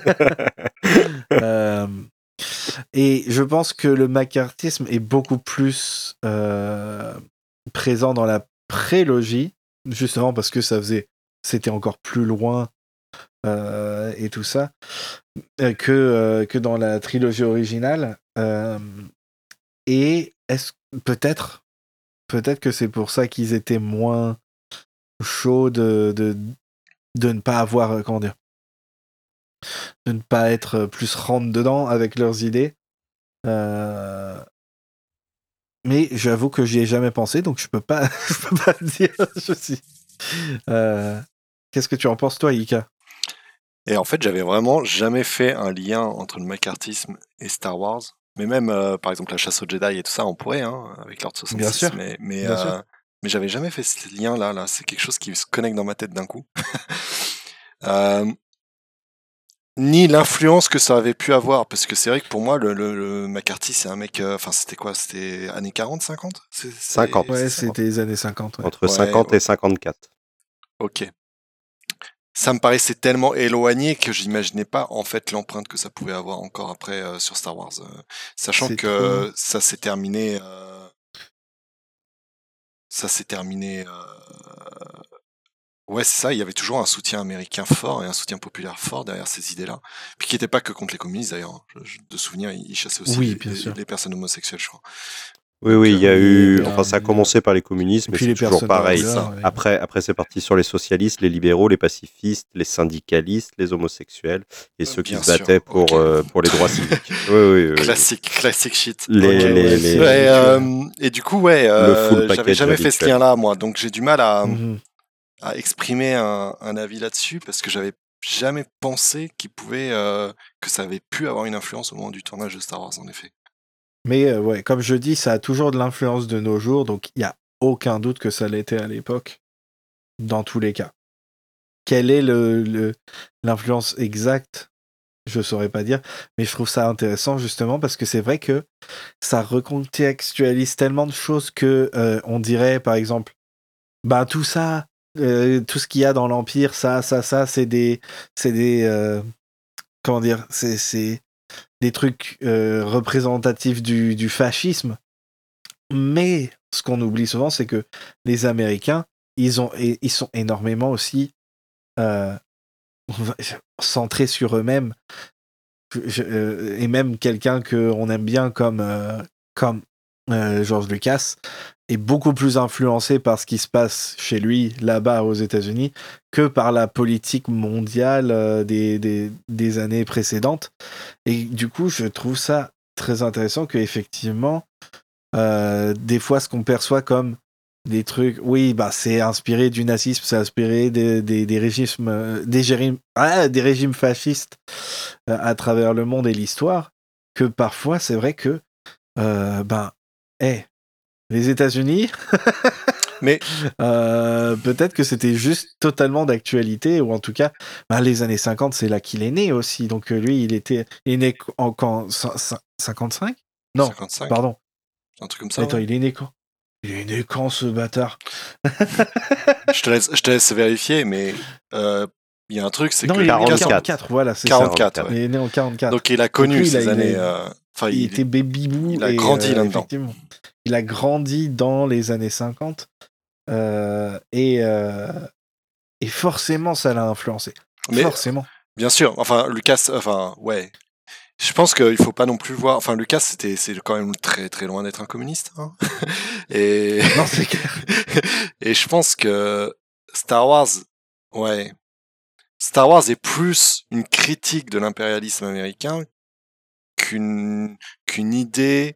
Euh, et je pense que le macartisme est beaucoup plus euh, présent dans la prélogie, justement parce que ça faisait, c'était encore plus loin euh, et tout ça, euh, que, euh, que dans la trilogie originale. Euh, et est-ce peut-être, peut-être que c'est pour ça qu'ils étaient moins chauds de, de, de ne pas avoir, euh, comment dire, de ne pas être plus rentre dedans avec leurs idées. Euh, mais j'avoue que j'y ai jamais pensé, donc je peux pas, je peux pas te dire. Je suis. Euh, Qu'est-ce que tu en penses, toi, Ika? Et en fait, j'avais vraiment jamais fait un lien entre le macartisme et Star Wars. Mais même, euh, par exemple, la chasse aux Jedi et tout ça, on pourrait, hein, avec l'ordre Bien soixante-six. sûr, Mais, mais, bien sûr. euh, mais j'avais jamais fait ce lien-là. Là. C'est quelque chose qui se connecte dans ma tête d'un coup. Euh, ni l'influence que ça avait pu avoir. Parce que c'est vrai que pour moi, le, le, le McCarthy, c'est un mec. euh, Enfin, c'était quoi? C'était années quarante, cinquante? C'est, c'est, cinquante. Ouais, c'est ça? c'était les années cinquante. Ouais. Entre Ouais, cinquante ouais. et cinquante-quatre. Ok. Ça me paraissait tellement éloigné que j'imaginais pas en fait l'empreinte que ça pouvait avoir encore après euh, sur Star Wars, euh, sachant C'est que trop. ça s'est terminé, euh, ça s'est terminé. euh, Ouais, c'est ça. Il y avait toujours un soutien américain fort et un soutien populaire fort derrière ces idées-là, puis qui n'était pas que contre les communistes d'ailleurs. hein. Je- je- De souvenir, ils chassaient aussi Oui, les, bien les- sûr. les personnes homosexuelles, je crois. Oui, Donc, oui, il y euh, a Oui, il y eu. avait Enfin, un- ça a commencé par les communistes, Et mais puis c'est les toujours personnes de pareil. ça. couleur. ouais. Après, après c'est parti sur les socialistes, les libéraux, les pacifistes, les syndicalistes, les homosexuels et Euh, ceux qui bien se sûr. battaient pour, Ok. euh, pour les droits civiques. Oui, oui, oui, oui. Classique, classique shit. Les, Ok. Ouais, les, ouais, les- c'est Ouais, habituel. euh, et du coup, ouais, le full euh, j'avais package jamais fait ce habituel. lien-là, moi, donc j'ai du mal à, Mhm. à exprimer un, un avis là-dessus parce que j'avais jamais pensé qu'il pouvait, euh, que ça avait pu avoir une influence au moment du tournage de Star Wars, en effet. Mais euh, ouais, comme je dis, ça a toujours de l'influence de nos jours, donc il n'y a aucun doute que ça l'était à l'époque, dans tous les cas. Quelle est le, le- l'influence exacte? Je saurais pas dire, mais je trouve ça intéressant justement parce que c'est vrai que ça recontextualise tellement de choses que euh, on dirait, par exemple, bah tout ça, euh, tout ce qu'il y a dans l'Empire, ça, ça, ça, c'est des, c'est des, euh, comment dire, c'est, c'est des trucs euh, représentatifs du, du fascisme. Mais ce qu'on oublie souvent, c'est que les Américains, ils ont, et- ils sont énormément aussi euh, centrés sur eux-mêmes. Je- euh, et même quelqu'un qu'on aime bien comme, euh, comme euh, George Lucas est beaucoup plus influencé par ce qui se passe chez lui, là-bas aux États-Unis, que par la politique mondiale euh, des, des, des années précédentes. Et du coup, je trouve ça très intéressant qu'effectivement, euh, des fois, ce qu'on perçoit comme des trucs, oui, bah, c'est inspiré du nazisme, c'est inspiré des, des, des régimes, euh, des, gérim- ah, des régimes fascistes euh, à travers le monde et l'histoire, que parfois, c'est vrai que, euh, ben, hey, les États-Unis, Mais euh, peut-être que c'était juste totalement d'actualité, ou en tout cas, ben, les années cinquante, c'est là qu'il est né aussi. Donc, euh, lui, il était il est né en quand cinquante-cinq? Non, cinquante-cinq, pardon. un truc comme ça. Attends, ouais. il est né quand? Il est né quand, ce bâtard? Je te laisse, je te laisse vérifier, mais euh, il y a un truc, c'est Non, que il est né en quarante-quatre. quarante-quatre, voilà, c'est quarante-quatre, ça. ouais. Il est né en quarante-quatre. Donc il a Du connu coup, il a- ces il a- années. euh, Enfin, il il, était baby-boo. il a et, grandi euh, là-dedans. Effectivement. Il a grandi dans les années cinquante. euh, et, euh, et forcément, ça l'a influencé. Mais Forcément. bien sûr, enfin Lucas, enfin ouais. Je pense qu'il faut pas non plus voir. Enfin, Lucas, c'était, c'est quand même très très loin d'être un communiste. Hein. Et Non, c'est clair. et je pense que Star Wars, ouais, Star Wars est plus une critique de l'impérialisme américain qu'une qu'une idée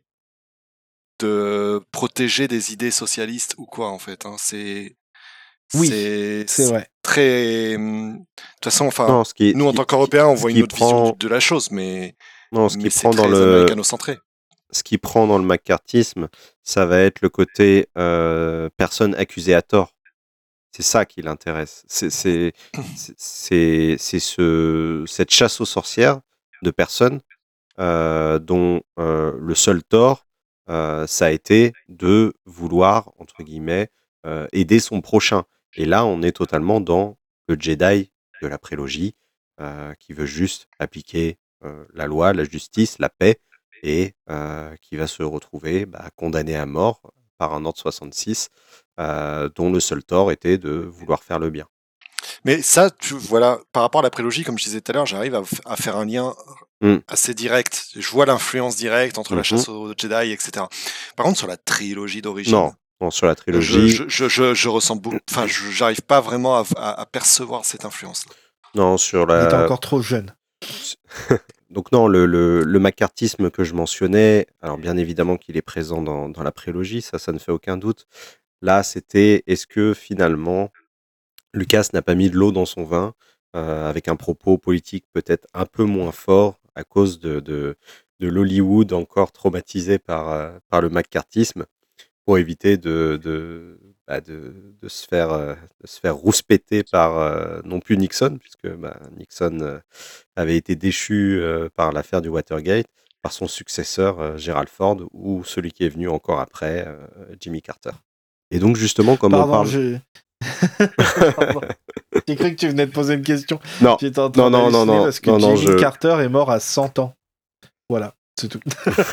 de protéger des idées socialistes ou quoi en fait. Hein. C'est Oui, c'est c'est vrai. très. hum, De toute façon, enfin, Non, ce qui, nous ce en qui- tant ce qui- qu'Européens, on ce voit qui une autre vision prend- de la chose, mais non, ce mais qui c'est prend dans très le, américano-centré. ce qui prend dans le macartisme, ça va être le côté euh, personne accusée à tort. C'est ça qui l'intéresse. C'est c'est c'est c'est c'est ce cette chasse aux sorcières de personnes euh, dont euh, le seul tort euh, ça a été de vouloir entre guillemets euh, aider son prochain. Et là, on est totalement dans le Jedi de la prélogie euh, qui veut juste appliquer euh, la loi, la justice, la paix et euh, qui va se retrouver bah, condamné à mort par un ordre soixante-six euh, dont le seul tort était de vouloir faire le bien. Mais ça, tu, voilà, par rapport à la prélogie, comme je disais tout à l'heure, j'arrive à, f- à faire un lien Mm. assez direct. Je vois l'influence directe entre la Mhm. chasse aux Jedi, et cetera. Par contre, sur la trilogie d'origine, Non, non, sur la je, trilogie, je, je, je, je ressens beaucoup. Enfin, je- j'arrive pas vraiment à, à, à percevoir cette influence. non, sur Il était la. encore trop jeune. Donc non, le, le, le macartisme que je mentionnais, alors bien évidemment qu'il est présent dans, dans la prélogie, ça, ça ne fait aucun doute. Là, c'était est-ce que finalement Lucas n'a pas mis de l'eau dans son vin euh, avec un propos politique peut-être un peu moins fort à cause de, de, de l'Hollywood encore traumatisé par, euh, par le macartisme pour éviter de, de, bah, de, de, se faire, euh, de se faire rouspéter par euh, non plus Nixon, puisque bah, Nixon euh, avait été déchu euh, par l'affaire du Watergate, par son successeur euh, Gerald Ford, ou celui qui est venu encore après, euh, Jimmy Carter. Et donc justement, comme Pardon, on parle... je... Pardon. J'ai cru que tu venais de poser une question. Non, J'étais en train non, non, non, d'halluciner non, parce que non, non, Jimmy je... Carter est mort à cent ans. Voilà, c'est tout.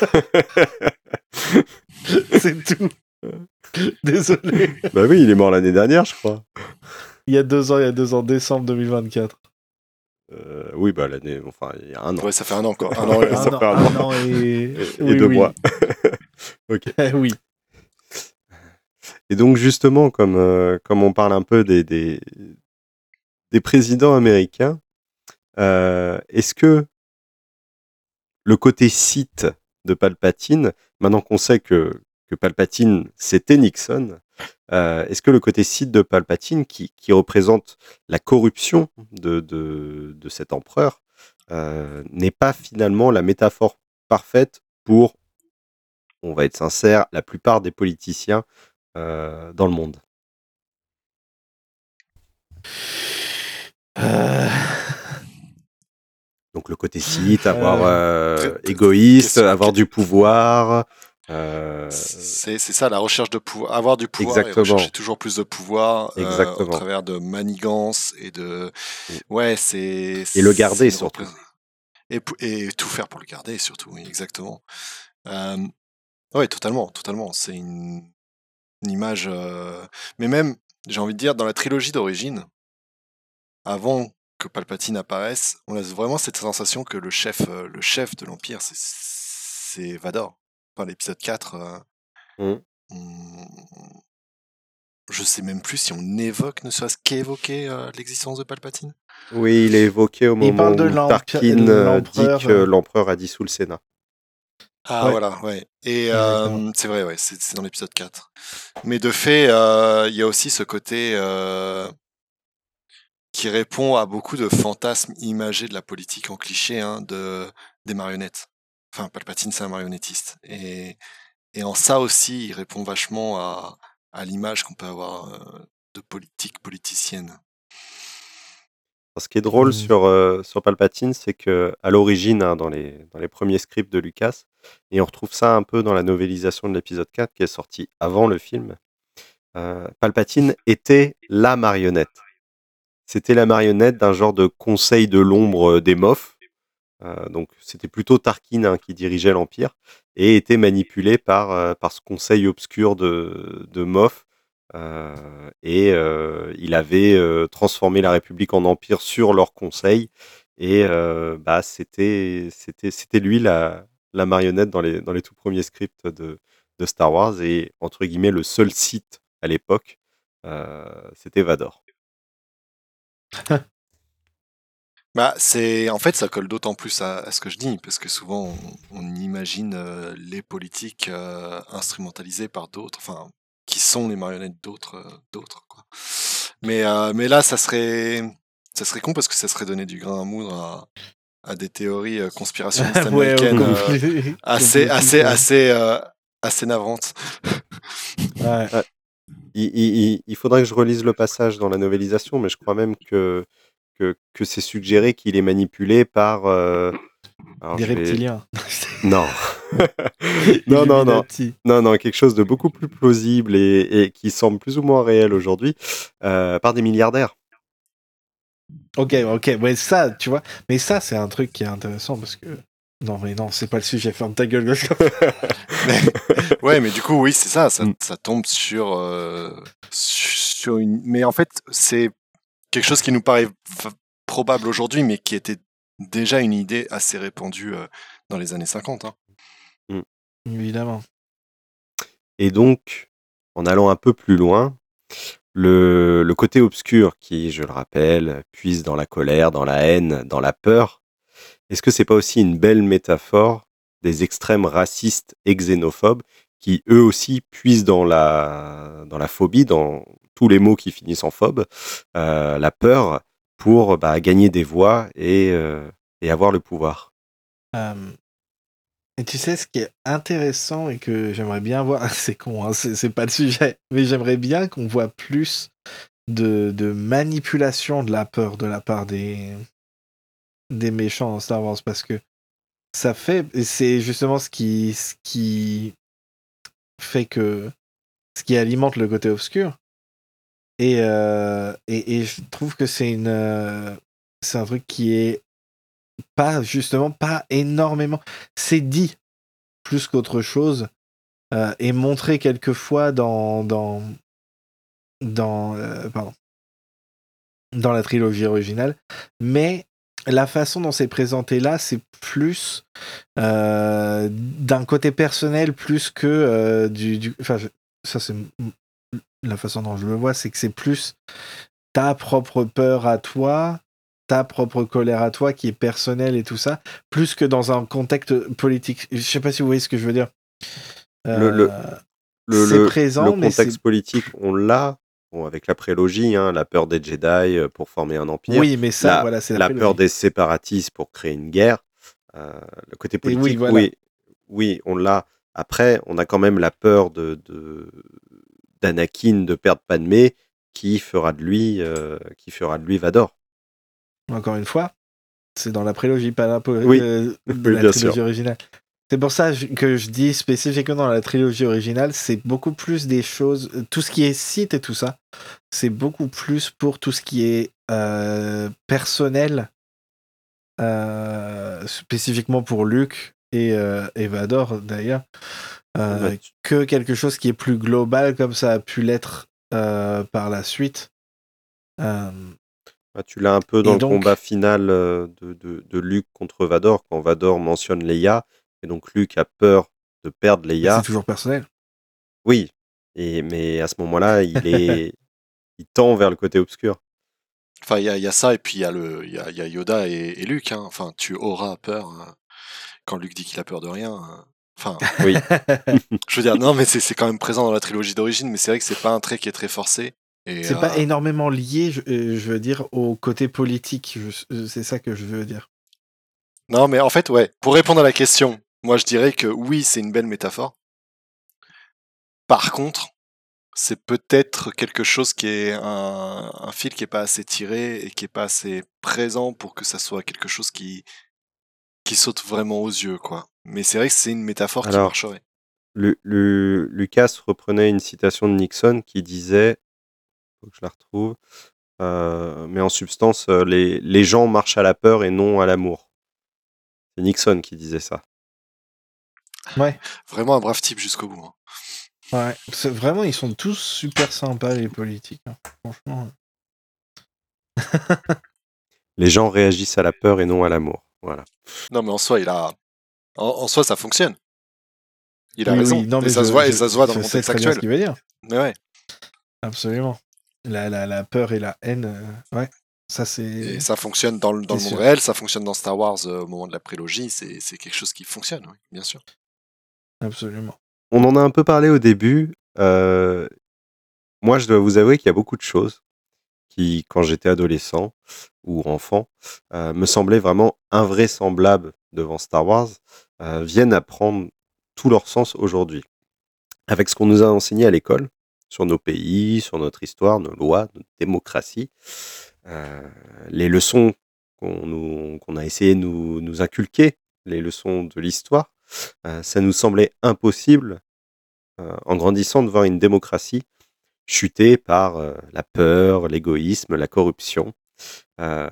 C'est tout. Désolé. Bah oui, il est mort l'année dernière, je crois. Il y a deux ans, il y a deux ans, décembre deux mille vingt-quatre. Euh, oui, bah l'année, enfin, il y a un an. Ouais, ça fait un an encore. Un an, et- Ça Un, an, fait un un an. an et... Et, et oui, deux oui. mois. Ok. Eh oui. Et donc justement, comme, euh, comme on parle un peu des, des, des présidents américains, euh, est-ce que le côté Sith de Palpatine, maintenant qu'on sait que, que Palpatine c'était Nixon, euh, est-ce que le côté Sith de Palpatine, qui, qui représente la corruption de, de, de cet empereur, euh, n'est pas finalement la métaphore parfaite pour, on va être sincère, la plupart des politiciens euh, dans le monde? Euh... Donc le côté Sith, avoir Euh, euh, très- très- égoïste, question- avoir du pouvoir. euh, C'est c'est ça, la recherche de pouvoir, avoir du pouvoir Exactement. et rechercher toujours plus de pouvoir euh, au Exactement. travers de manigances et de. Mm. Ouais, c'est. Et le c'est garder une surtout. représ- Et, pou- et tout faire pour le garder surtout, oui, exactement. Euh, ouais, totalement, totalement. C'est une, une image. euh, Mais même, j'ai envie de dire, dans la trilogie d'origine, avant que Palpatine apparaisse, on a vraiment cette sensation que le chef, euh, le chef de l'Empire, c'est- c'est Vador. Enfin, l'épisode quatre. euh, Mm. on- Je sais même plus si on évoque, ne serait-ce qu'évoquer euh, l'existence de Palpatine. Oui, il est évoqué au Il moment parle de où l'empe- Tarkin euh, dit l'empereur, que euh. l'empereur a dissous le Sénat. Ah Ouais. voilà, ouais. Et Exactement. euh, c'est vrai, ouais, c'est c'est dans l'épisode quatre. Mais de fait, euh, il y a aussi ce côté euh, qui répond à beaucoup de fantasmes imagés de la politique en cliché, hein, de, des marionnettes. Enfin, Palpatine, c'est un marionnettiste. Et, et en ça aussi, il répond vachement à, à l'image qu'on peut avoir euh, de politique politicienne. Alors, ce qui est drôle Mm. sur, euh, sur Palpatine, c'est que à l'origine, hein, dans, les, dans les premiers scripts de Lucas, et on retrouve ça un peu dans la novélisation de l'épisode quatre qui est sorti avant le film, euh, Palpatine était la marionnette. c'était la marionnette d'un genre de conseil de l'ombre euh, des Moff. Euh, donc c'était plutôt Tarkin hein, qui dirigeait l'Empire et était manipulé par, euh, par ce conseil obscur de, de Moff. Euh, et euh, il avait euh, transformé la République en empire sur leur conseil. Et euh, bah, c'était, c'était, c'était lui la, la marionnette dans les, dans les tout premiers scripts de, de Star Wars. Et entre guillemets, le seul Sith à l'époque, euh, c'était Vador. Bah, c'est en fait ça colle d'autant plus à, à ce que je dis parce que souvent on, on imagine euh, les politiques euh, instrumentalisées par d'autres, enfin qui sont les marionnettes d'autres, euh, d'autres quoi. Mais euh, mais là ça serait ça serait con parce que ça serait donner du grain à moudre à, à des théories euh, conspirationnistes Ouais, au américaines euh, compli- assez assez complotiste, ouais. assez euh, assez navrantes. Ouais. Ouais. Il, il- il- il faudrait que je relise le passage dans la novélisation, mais je crois même que, que, que c'est suggéré qu'il est manipulé par. euh, alors Des je vais. reptiliens. Non. non, non, non. Illuminati. Non, non, quelque chose de beaucoup plus plausible et, et qui semble plus ou moins réel aujourd'hui, euh, par des milliardaires. Ok, ok, ouais, ça, tu vois. Mais ça, c'est un truc qui est intéressant parce que. Non, mais non, c'est pas le sujet. Ferme ta gueule. Mais- ouais, mais du coup, oui, c'est ça, ça, Mm. ça tombe sur, euh, sur une. Mais en fait, c'est quelque chose qui nous paraît f- probable aujourd'hui, mais qui était déjà une idée assez répandue euh, dans les années cinquante. Hein. Évidemment. Et donc, en allant un peu plus loin, le, le côté obscur qui, je le rappelle, puise dans la colère, dans la haine, dans la peur, est-ce que c'est pas aussi une belle métaphore des extrêmes racistes et xénophobes qui, eux aussi, puisent dans la, dans la phobie, dans tous les mots qui finissent en phobe, euh, la peur, pour bah, gagner des voix et, euh, et avoir le pouvoir. Euh, Et tu sais, ce qui est intéressant et que j'aimerais bien voir, c'est con, hein, c'est c'est pas le sujet, mais j'aimerais bien qu'on voit plus de, de manipulation de la peur de la part des, des méchants dans Star Wars parce que ça fait, et c'est justement ce qui, ce qui fait que, ce qui alimente le côté obscur. Et, euh, et, et je trouve que c'est une, euh, c'est un truc qui est pas, justement, pas énormément, c'est dit plus qu'autre chose. Euh, et montré quelquefois dans dans dans euh, pardon, dans la trilogie originale, mais la façon dont c'est présenté là, c'est plus euh, d'un côté personnel plus que euh, du, du enfin je- ça c'est m- la façon dont je le vois, c'est que c'est plus ta propre peur à toi, ta propre colère à toi qui est personnelle et tout ça, plus que dans un contexte politique. Je sais pas si vous voyez ce que je veux dire. Le, le, Euh, le, c'est le, présent, le mais c'est contexte politique, on l'a, bon, avec la prélogie, hein, la peur des Jedi euh, pour former un empire, oui, mais ça, la, voilà, c'est la, la prélogie. peur des séparatistes pour créer une guerre. Euh, le côté Et oui, politique, voilà. oui, oui, on l'a. Après, on a quand même la peur de, de d'Anakin de perdre Padmé, qui fera de lui, euh, qui fera de lui Vador. Encore une fois, c'est dans la prélogie, pas la, po- Oui. euh, de Oui, la bien trilogie sûr. originale. C'est pour ça je- que je dis spécifiquement dans la trilogie originale, c'est beaucoup plus des choses, tout ce qui est Sith et tout ça, c'est beaucoup plus pour tout ce qui est euh, personnel, euh, spécifiquement pour Luke et, euh, et Vador d'ailleurs, euh, Bah, tu- que quelque chose qui est plus global comme ça a pu l'être euh, par la suite. Euh, bah, tu l'as un peu dans et le donc, combat final euh, de, de, de Luke contre Vador, quand Vador mentionne Leia, et donc Luke a peur de perdre mais Leia. c'est toujours personnel. Oui, et, mais à ce moment-là, il est, il tend vers le côté obscur. Enfin, il y a, il y a ça, et puis il y, a le- il y, a, il y a Yoda et, et Luke. Hein. Enfin, tu auras peur hein, quand Luke dit qu'il a peur de rien. hein. Enfin, Oui, je veux dire, non, mais c'est c'est quand même présent dans la trilogie d'origine, mais c'est vrai que c'est pas un trait qui est très forcé. Et, C'est pas euh, énormément lié, je, euh, je veux dire, au côté politique. je- euh, c'est ça que je veux dire. Non, mais en fait, ouais, pour répondre à la question, moi je dirais que oui, c'est une belle métaphore. Par contre, c'est peut-être quelque chose qui est un, un fil qui est pas assez tiré et qui est pas assez présent pour que ça soit quelque chose qui, qui saute vraiment aux yeux, quoi. Mais c'est vrai que c'est une métaphore qui alors, marcherait. Lu- Lu- Lucas reprenait une citation de Nixon qui disait, faut que je la retrouve, euh, mais en substance, euh, les, les gens marchent à la peur et non à l'amour. C'est Nixon qui disait ça. Ouais. Vraiment un brave type jusqu'au bout. Hein. Ouais. C'est, vraiment, ils sont tous super sympas, les politiques. Hein. Franchement. Les gens réagissent à la peur et non à l'amour. Voilà. Non, mais en soi, il a. En, en soi, ça fonctionne. Il a Oui, raison. oui. Non, et, mais ça je, se voit, je, et ça se voit dans je le sais contexte très bien actuel. ce qu'il veut dire. Mais ouais. Absolument. La, la, la peur et la haine, euh, ouais. Ça, c'est. Et ça fonctionne dans le, dans le monde sûr. réel, ça fonctionne dans Star Wars euh, au moment de la prélogie, c'est, c'est quelque chose qui fonctionne, oui, bien sûr. Absolument. On en a un peu parlé au début. Euh, moi, je dois vous avouer qu'il y a beaucoup de choses qui, quand j'étais adolescent ou enfant, euh, me semblaient vraiment invraisemblables devant Star Wars, euh, viennent à prendre tout leur sens aujourd'hui. Avec ce qu'on nous a enseigné à l'école, sur nos pays, sur notre histoire, nos lois, notre démocratie, euh, les leçons qu'on, nous, qu'on a essayé de nous, nous inculquer, les leçons de l'histoire, euh, ça nous semblait impossible, euh, en grandissant, de voir une démocratie chuter par euh, la peur, l'égoïsme, la corruption. Euh,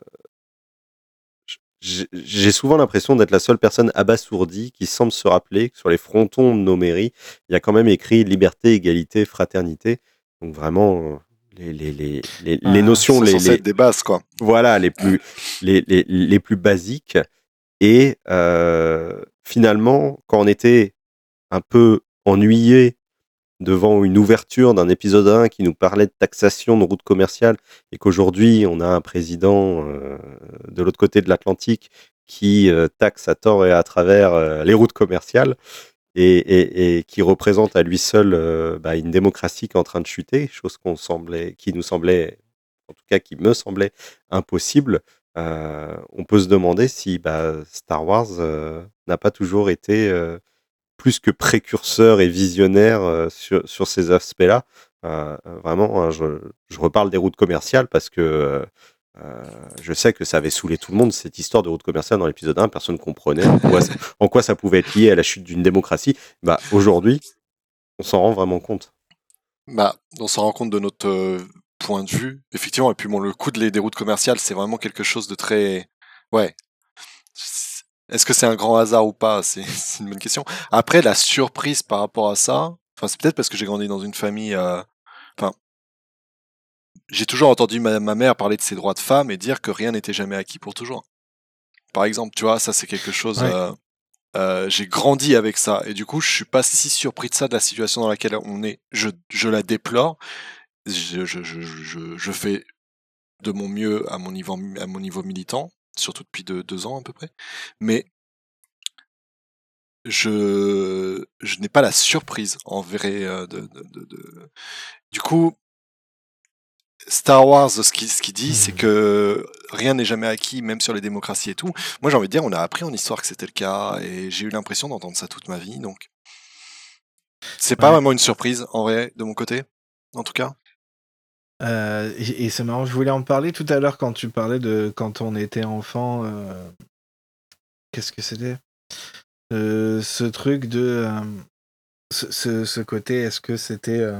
j'ai, j'ai souvent l'impression d'être la seule personne abasourdie qui semble se rappeler que sur les frontons de nos mairies, il y a quand même écrit liberté, égalité, fraternité. Donc vraiment, euh, les, les, les, les, Ah, les notions, C'est les, censé les, être des bases, quoi. voilà, les plus, les, les, les plus basiques. Et euh, finalement, quand on était un peu ennuyé devant une ouverture d'un épisode un qui nous parlait de taxation de routes commerciales et qu'aujourd'hui on a un président euh, de l'autre côté de l'Atlantique qui euh, taxe à tort et à travers euh, les routes commerciales et, et, et qui représente à lui seul euh, bah, une démocratie qui est en train de chuter, chose qu'on semblait, qui nous semblait, en tout cas qui me semblait impossible. Euh, on peut se demander si bah, Star Wars euh, n'a pas toujours été euh, plus que précurseur et visionnaire euh, sur, sur ces aspects-là. Euh, vraiment, hein, je, je reparle des routes commerciales parce que euh, euh, je sais que ça avait saoulé tout le monde, cette histoire de routes commerciales dans l'épisode un. Personne ne comprenait en quoi, ça, en quoi ça pouvait être lié à la chute d'une démocratie. Bah, aujourd'hui, on s'en rend vraiment compte. Bah, on s'en rend compte de notre euh, point de vue, effectivement. Et puis bon, le coût de les, des routes commerciales, c'est vraiment quelque chose de très... Ouais. Est-ce que c'est un grand hasard ou pas? C'est, c'est une bonne question. Après, la surprise par rapport à ça, enfin, c'est peut-être parce que j'ai grandi dans une famille... euh, Enfin, j'ai toujours entendu ma, ma mère parler de ses droits de femme et dire que rien n'était jamais acquis pour toujours. Par exemple, tu vois, ça c'est quelque chose... Ouais. euh, euh, j'ai grandi avec ça. Et du coup, je suis pas si surpris de ça, de la situation dans laquelle on est. Je, je la déplore. Je, je, je, je, je fais de mon mieux à mon niveau, à mon niveau militant, surtout depuis deux, deux ans à peu près. Mais je, je n'ai pas la surprise en vrai euh, de, de, de, de... Du coup, Star Wars, ce qu'il ce qui dit, c'est que rien n'est jamais acquis, même sur les démocraties et tout. Moi, j'ai envie de dire, on a appris en histoire que c'était le cas, et j'ai eu l'impression d'entendre ça toute ma vie, donc c'est pas Ouais. vraiment une surprise, en vrai, de mon côté, en tout cas. Euh, et, et c'est marrant, je voulais en parler tout à l'heure quand tu parlais de quand on était enfant. Euh, qu'est-ce que c'était euh, ce truc de. Euh, ce, ce, ce côté, est-ce que c'était. Euh,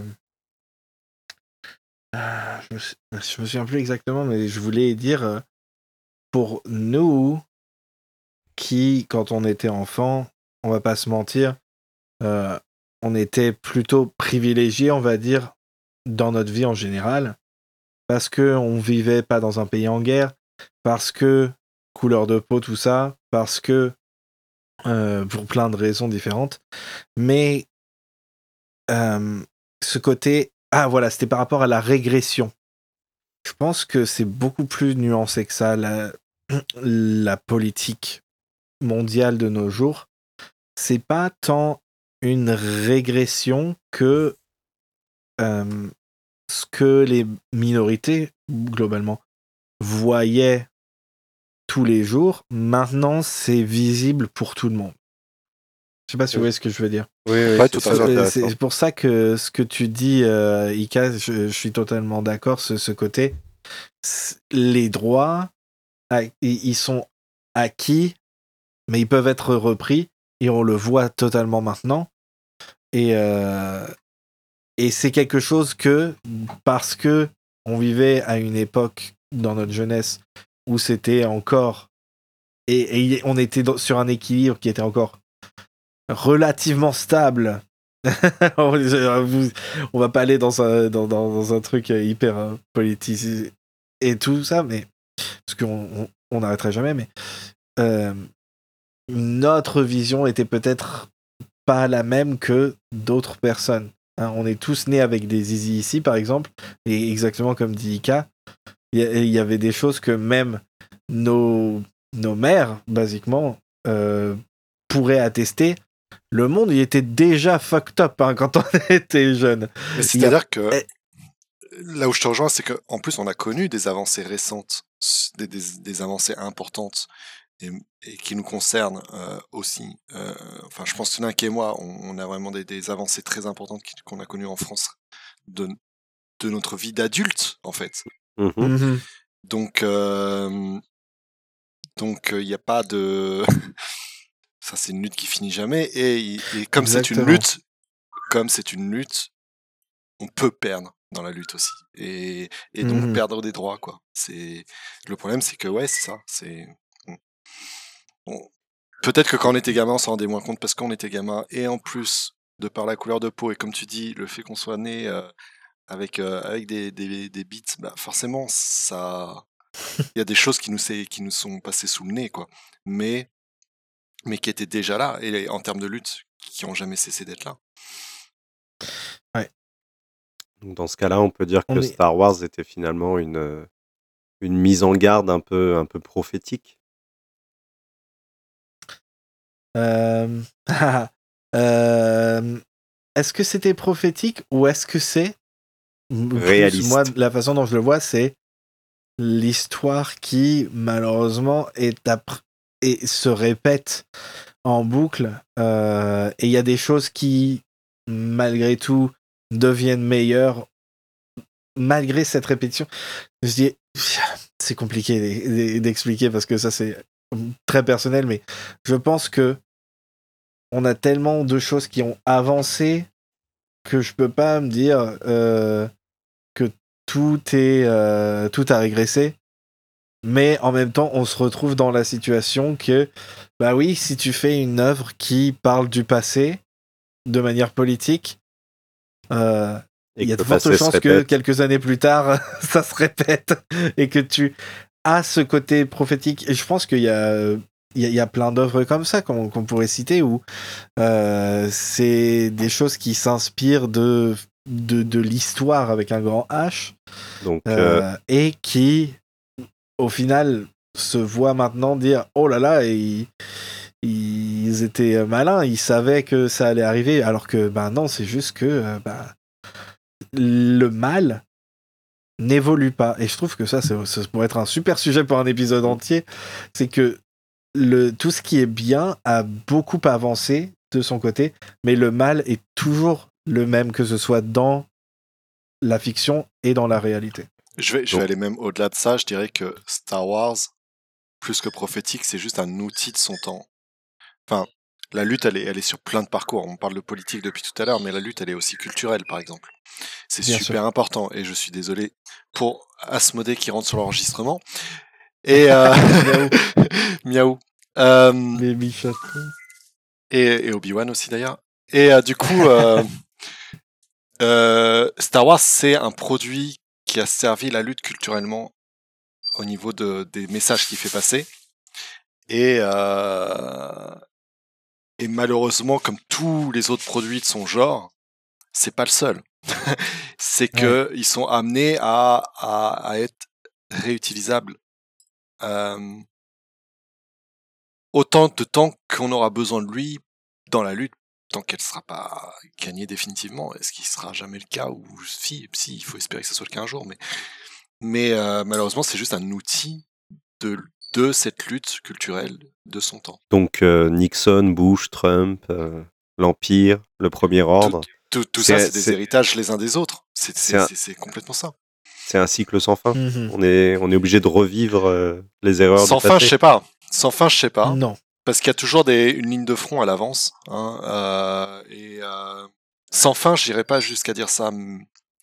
ah, je, me, sou- je me souviens plus exactement, mais je voulais dire euh, pour nous qui, quand on était enfant, on va pas se mentir, euh, on était plutôt privilégiés, on va dire, dans notre vie en général, parce que on vivait pas dans un pays en guerre, parce que couleur de peau, tout ça, parce que euh, pour plein de raisons différentes. Mais euh, ce côté, ah voilà, c'était par rapport à la régression. Je pense que c'est beaucoup plus nuancé que ça, la, la politique mondiale de nos jours. C'est pas tant une régression que euh, ce que les minorités, globalement, voyaient tous les jours. Maintenant, c'est visible pour tout le monde. Je sais pas si vous voyez ce que je veux dire. Oui, oui, Ouais, c'est tout à très fait. Euh, intéressant. C'est pour ça que ce que tu dis, euh, Ika, je, je suis totalement d'accord, ce, ce côté. c- Les droits, ah, ils ils sont acquis, mais ils peuvent être repris, et on le voit totalement maintenant. Et, euh, et c'est quelque chose que, parce que on vivait à une époque dans notre jeunesse où c'était encore et, et on était dans, sur un équilibre qui était encore relativement stable. on, on va pas aller dans un, dans, dans, dans un truc hyper euh, politisé et tout ça, mais parce qu'on on n'arrêterait jamais, mais euh, notre vision était peut-être pas la même que d'autres personnes. Hein, on est tous nés avec des zizi ici, par exemple, et exactement comme dit Ika, il y, y avait des choses que même nos, nos mères, basiquement, euh, pourraient attester. Le monde, il était déjà fucked up hein, quand on était jeune. Mais c'est-à-dire a... que là où je te rejoins, c'est qu'en plus, on a connu des avancées récentes, des, des, des avancées importantes et, et qui nous concernent euh, aussi. Euh, enfin, je pense que Tunak et moi, on, on a vraiment des, des avancées très importantes qu'on a connues en France de, de notre vie d'adulte, en fait. Mmh. Mm-hmm. Donc, euh, donc il n'y a pas de... Ça, c'est une lutte qui finit jamais. Et, et comme c'est une lutte, comme c'est une lutte, on peut perdre dans la lutte aussi. Et, et donc mmh. perdre des droits, quoi. C'est le problème, c'est que ouais, c'est ça. C'est on... peut-être que quand on était gamin, on s'en rendait moins compte parce qu'on était gamin. Et en plus, de par la couleur de peau et comme tu dis, le fait qu'on soit né euh, avec euh, avec des des, des beats, bah forcément, ça, il y a des choses qui nous qui nous sont passées sous le nez, quoi. Mais mais qui étaient déjà là, et en termes de lutte, qui n'ont jamais cessé d'être là. Ouais. Donc dans ce cas-là, on peut dire on que est... Star Wars était finalement une, une mise en garde un peu, un peu prophétique. Euh... euh... Est-ce que c'était prophétique ou est-ce que c'est réaliste? Moi, la façon dont je le vois, c'est l'histoire qui, malheureusement, est après... et se répète en boucle euh, et il y a des choses qui malgré tout deviennent meilleures malgré cette répétition. Je dis c'est compliqué d'expliquer parce que ça c'est très personnel, mais je pense que on a tellement de choses qui ont avancé que je peux pas me dire euh, que tout est euh, tout a régressé. Mais en même temps, on se retrouve dans la situation que, bah oui, si tu fais une œuvre qui parle du passé de manière politique, euh, il y a de fortes chances que quelques années plus tard, ça se répète et que tu as ce côté prophétique. Et je pense qu'il y a, il y a, il y a plein d'œuvres comme ça qu'on, qu'on pourrait citer où euh, c'est des choses qui s'inspirent de, de, de l'histoire avec un grand H. Donc, euh, euh... et qui... au final, se voit maintenant dire « Oh là là !» et ils, ils étaient malins, ils savaient que ça allait arriver, alors que ben non, c'est juste que euh, ben, le mal n'évolue pas. Et je trouve que ça, c'est, ça pourrait être un super sujet pour un épisode entier. C'est que le, tout ce qui est bien a beaucoup avancé de son côté, mais le mal est toujours le même, que ce soit dans la fiction et dans la réalité. Je vais, je vais aller même au-delà de ça. Je dirais que Star Wars, plus que prophétique, c'est juste un outil de son temps. Enfin, la lutte, elle est, elle est sur plein de parcours. On parle de politique depuis tout à l'heure, mais la lutte, elle est aussi culturelle, par exemple. C'est Bien super sûr. important. Et je suis désolé pour Asmodée qui rentre sur l'enregistrement. Et euh... Miaou. Euh... Baby Shark. Et, et Obi-Wan aussi, d'ailleurs. Et euh, du coup, euh... euh, Star Wars, c'est un produit qui a servi la lutte culturellement au niveau de, des messages qu'il fait passer. Et, euh, et malheureusement, comme tous les autres produits de son genre, c'est pas le seul. C'est que ouais. ils sont amenés à, à, à être réutilisables euh, autant de temps qu'on aura besoin de lui dans la lutte, tant qu'elle ne sera pas gagnée définitivement. Est-ce qu'il sera jamais le cas? Ou si, si, il faut espérer que ce soit le cas un jour, mais Mais euh, malheureusement, c'est juste un outil de, de cette lutte culturelle de son temps. Donc euh, Nixon, Bush, Trump, euh, l'Empire, le Premier Ordre. Tout, tout, tout ça, c'est des c'est... héritages les uns des autres. C'est, c'est, c'est, un... c'est, c'est complètement ça. C'est un cycle sans fin. Mm-hmm. On est, on est obligé de revivre euh, les erreurs sans du passé. Fin, je sais pas. Sans fin, je sais pas. Non. Parce qu'il y a toujours des, une ligne de front à l'avance. Hein, euh, et euh, sans fin, je n'irai pas jusqu'à dire ça. Je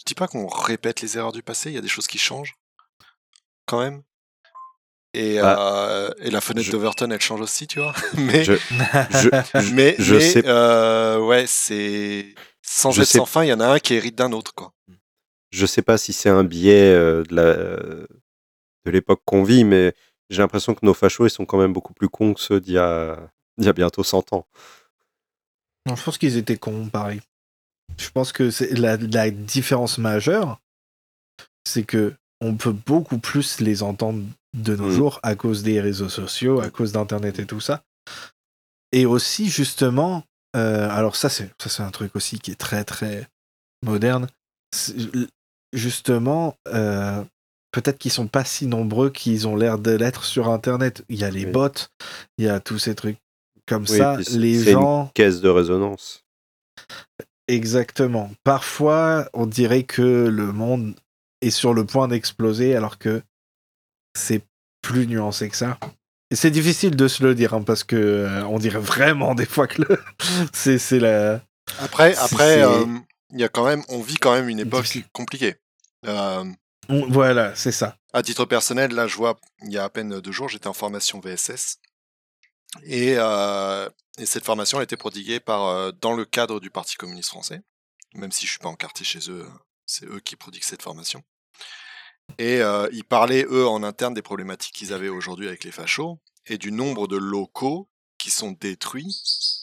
dis pas qu'on répète les erreurs du passé, il y a des choses qui changent, quand même. Et, Bah, euh, et la fenêtre je- d'Overton, elle change aussi, tu vois. Mais, Je, je, mais, je mais sais- euh, ouais, c'est sans Je être sais- sans fin, il y en a un qui hérite d'un autre, quoi. je sais pas si c'est un biais euh, de, la, euh, de l'époque qu'on vit, mais j'ai l'impression que nos fachos, ils sont quand même beaucoup plus cons que ceux d'il y a, d'il y a bientôt cent ans. Non, je pense qu'ils étaient cons, pareil. Je pense que c'est la, la différence majeure, c'est que on peut beaucoup plus les entendre de nos Mm. jours à cause des réseaux sociaux, à cause d'Internet et tout ça. Et aussi, justement, euh, alors ça c'est, ça, c'est un truc aussi qui est très, très moderne. C'est- Justement, euh, peut-être qu'ils sont pas si nombreux qu'ils ont l'air de l'être sur Internet. Il y a les Oui. bots, il y a tous ces trucs comme Oui, ça. puis c'est- Les c'est gens... une caisse de résonance. Exactement. Parfois, on dirait que le monde est sur le point d'exploser, alors que c'est plus nuancé que ça. Et c'est difficile de se le dire, hein, parce que euh, on dirait vraiment des fois que le... c'est, c'est la... Après, C'est- après, c'est- euh, il y a quand même, on vit quand même une époque Difficile. compliquée. Euh, on- Voilà, c'est ça. à titre personnel, là, je vois, il y a à peine deux jours, j'étais en formation V S S. Et, euh, et cette formation a été prodiguée par, euh, dans le cadre du Parti communiste français. Même si je suis pas encarté chez eux, c'est eux qui prodiguent cette formation. Et euh, ils parlaient, eux, en interne des problématiques qu'ils avaient aujourd'hui avec les fachos et du nombre de locaux qui sont détruits.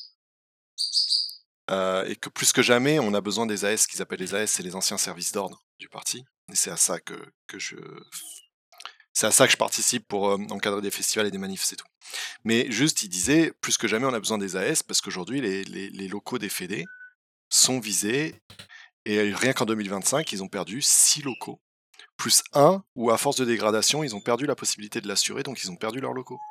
Euh, et que plus que jamais, on a besoin des A S, ce qu'ils appellent les A S, c'est les anciens services d'ordre du parti. Et c'est à ça que, que je... C'est à ça que je participe pour euh, encadrer des festivals et des manifs, c'est tout. Mais juste, il disait, plus que jamais, on a besoin des A S parce qu'aujourd'hui, les, les, les locaux des fédés sont visés. Et rien qu'en deux mille vingt-cinq, ils ont perdu six locaux. Plus un, où à force de dégradation, ils ont perdu la possibilité de l'assurer, donc ils ont perdu leurs locaux.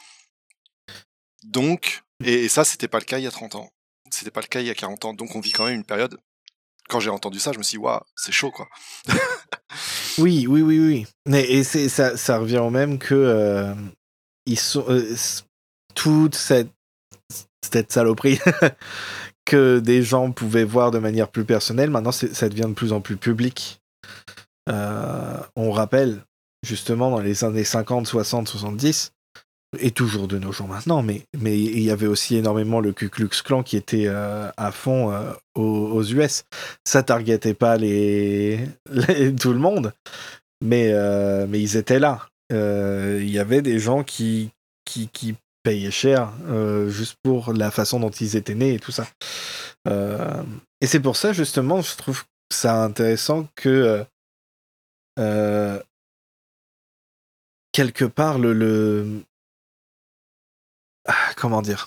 Donc, et, et ça, c'était pas le cas il y a trente ans. C'était pas le cas il y a quarante ans. Donc on vit quand même une période... Quand j'ai entendu ça, je me suis dit, waouh, c'est chaud, quoi. Oui, oui, oui, oui. Mais, et c'est, ça, ça revient au même que euh, ils sont, euh, c- toute cette, cette saloperie que des gens pouvaient voir de manière plus personnelle, maintenant c'est, ça devient de plus en plus public. Euh, on rappelle, justement, dans les années cinquante, soixante, soixante-dix, et toujours de nos jours maintenant, mais mais il y avait aussi énormément le Ku Klux Klan qui était euh, à fond euh, aux, aux U S. Ça targetait pas les, les- tout le monde, mais euh, mais ils étaient là. Euh, Il y avait des gens qui qui, qui payaient cher euh, juste pour la façon dont ils étaient nés et tout ça. Euh, et c'est pour ça justement, je trouve ça intéressant que euh, euh, quelque part le, le ah, comment dire,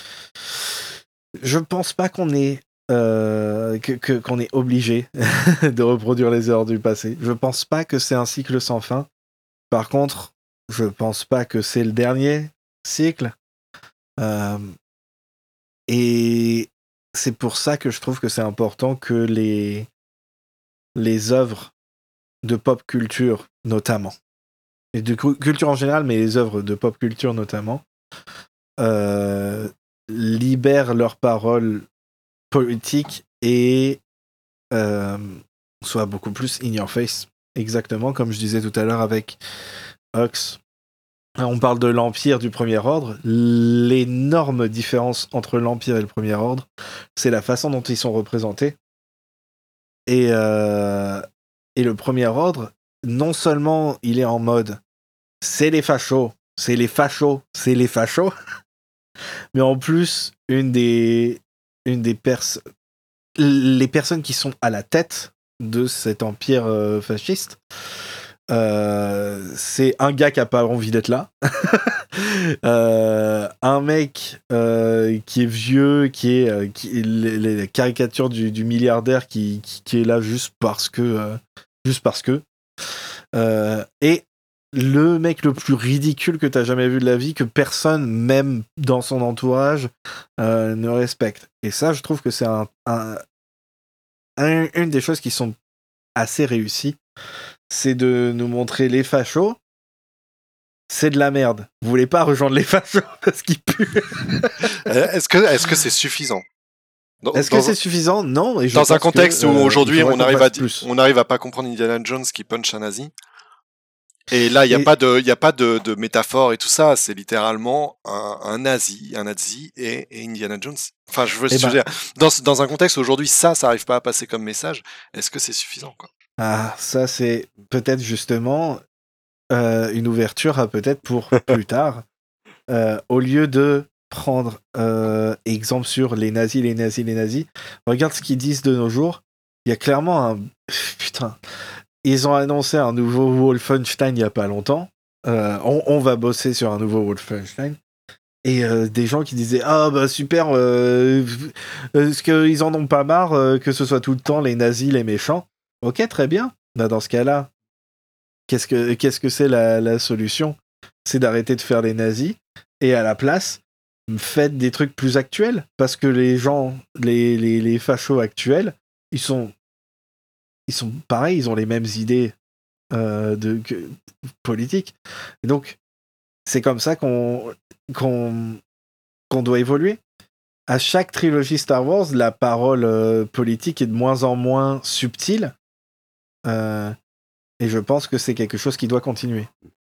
je pense pas qu'on est euh, que, que- qu'on est obligé de reproduire les erreurs du passé. Je pense pas que c'est un cycle sans fin. Par contre, je pense pas que c'est le dernier cycle. Euh, et c'est pour ça que je trouve que c'est important que les les œuvres de pop culture notamment, et de cu- culture en général, mais les œuvres de pop culture notamment, euh, libèrent leurs paroles politiques et euh, soient beaucoup plus in your face. Exactement comme je disais tout à l'heure avec Hux. On parle de l'Empire du Premier Ordre. L'énorme différence entre l'Empire et le Premier Ordre, c'est la façon dont ils sont représentés. Et, euh, et le Premier Ordre, non seulement il est en mode c'est les fachos, c'est les fachos, c'est les fachos, mais en plus, une des, une des pers- les personnes qui sont à la tête de cet empire euh, fasciste, euh, c'est un gars qui a pas envie d'être là, euh, un mec euh, qui est vieux, qui est, euh, qui, les, les caricatures du, du milliardaire qui, qui, qui est là juste parce que, euh, juste parce que, euh, et le mec le plus ridicule que t'as jamais vu de la vie, que personne, même dans son entourage, euh, ne respecte. Et ça, je trouve que c'est un, un, un, une des choses qui sont assez réussies, c'est de nous montrer les fachos, c'est de la merde. Vous voulez pas rejoindre les fachos parce qu'ils puent. Est-ce que est-ce que c'est suffisant? Dans, Est-ce que dans c'est un- suffisant? Non. Et je dans un pense que, contexte où euh, aujourd'hui il faudrait on qu'on arrive à fasse di- plus. on arrive à pas comprendre Indiana Jones qui punch un nazi. Et là, il n'y a Et- pas de, il y a pas de, de métaphore et tout ça. C'est littéralement un, un nazi, un nazi et, et Indiana Jones. Enfin, je veux, Eh je veux ben- dire, dans, ce- dans un contexte où aujourd'hui ça, ça arrive pas à passer comme message. Est-ce que c'est suffisant, quoi? Ah, ça c'est peut-être justement euh, une ouverture à peut-être pour plus tard. Euh, au lieu de prendre euh, exemple sur les nazis, les nazis, les nazis, regarde ce qu'ils disent de nos jours. Il y a clairement un... Putain. Ils ont annoncé un nouveau Wolfenstein il y a pas longtemps. Euh, on, on va bosser sur un nouveau Wolfenstein. Et euh, des gens qui disaient ah bah super, euh, euh, est-ce qu'ils en ont pas marre euh, que ce soit tout le temps les nazis, les méchants? Ok, très bien. Bah dans ce cas-là, qu'est-ce que qu'est-ce que c'est la, la solution? C'est d'arrêter de faire les nazis et à la place, faites des trucs plus actuels parce que les gens, les, les, les fachos actuels, ils sont ils sont pareils, ils ont les mêmes idées euh, de que, politiques. Et donc c'est comme ça qu'on qu'on qu'on doit évoluer. À chaque trilogie Star Wars, la parole euh, politique est de moins en moins subtile. Euh, et je pense que c'est quelque chose qui doit continuer.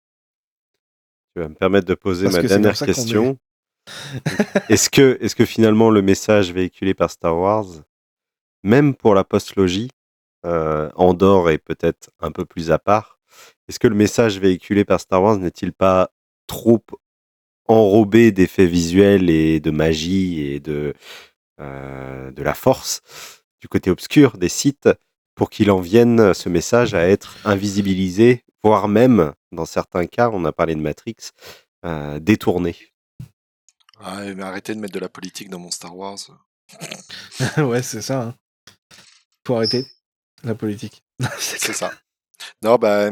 Tu vas me permettre de poser Parce ma que c'est dernière comme ça qu'on question. Est-ce que, est-ce que finalement le message véhiculé par Star Wars, même pour la postlogie, euh, Andorre est peut-être un peu plus à part, est-ce que le message véhiculé par Star Wars n'est-il pas trop enrobé d'effets visuels et de magie et de, euh, de la force du côté obscur des sites pour qu'il en vienne ce message à être invisibilisé, voire même, dans certains cas, on a parlé de Matrix, euh, détourné. Ouais, mais arrêtez de mettre de la politique dans mon Star Wars. Ouais, c'est ça. Hein. Faut arrêter la politique. C'est ça. Non, bah.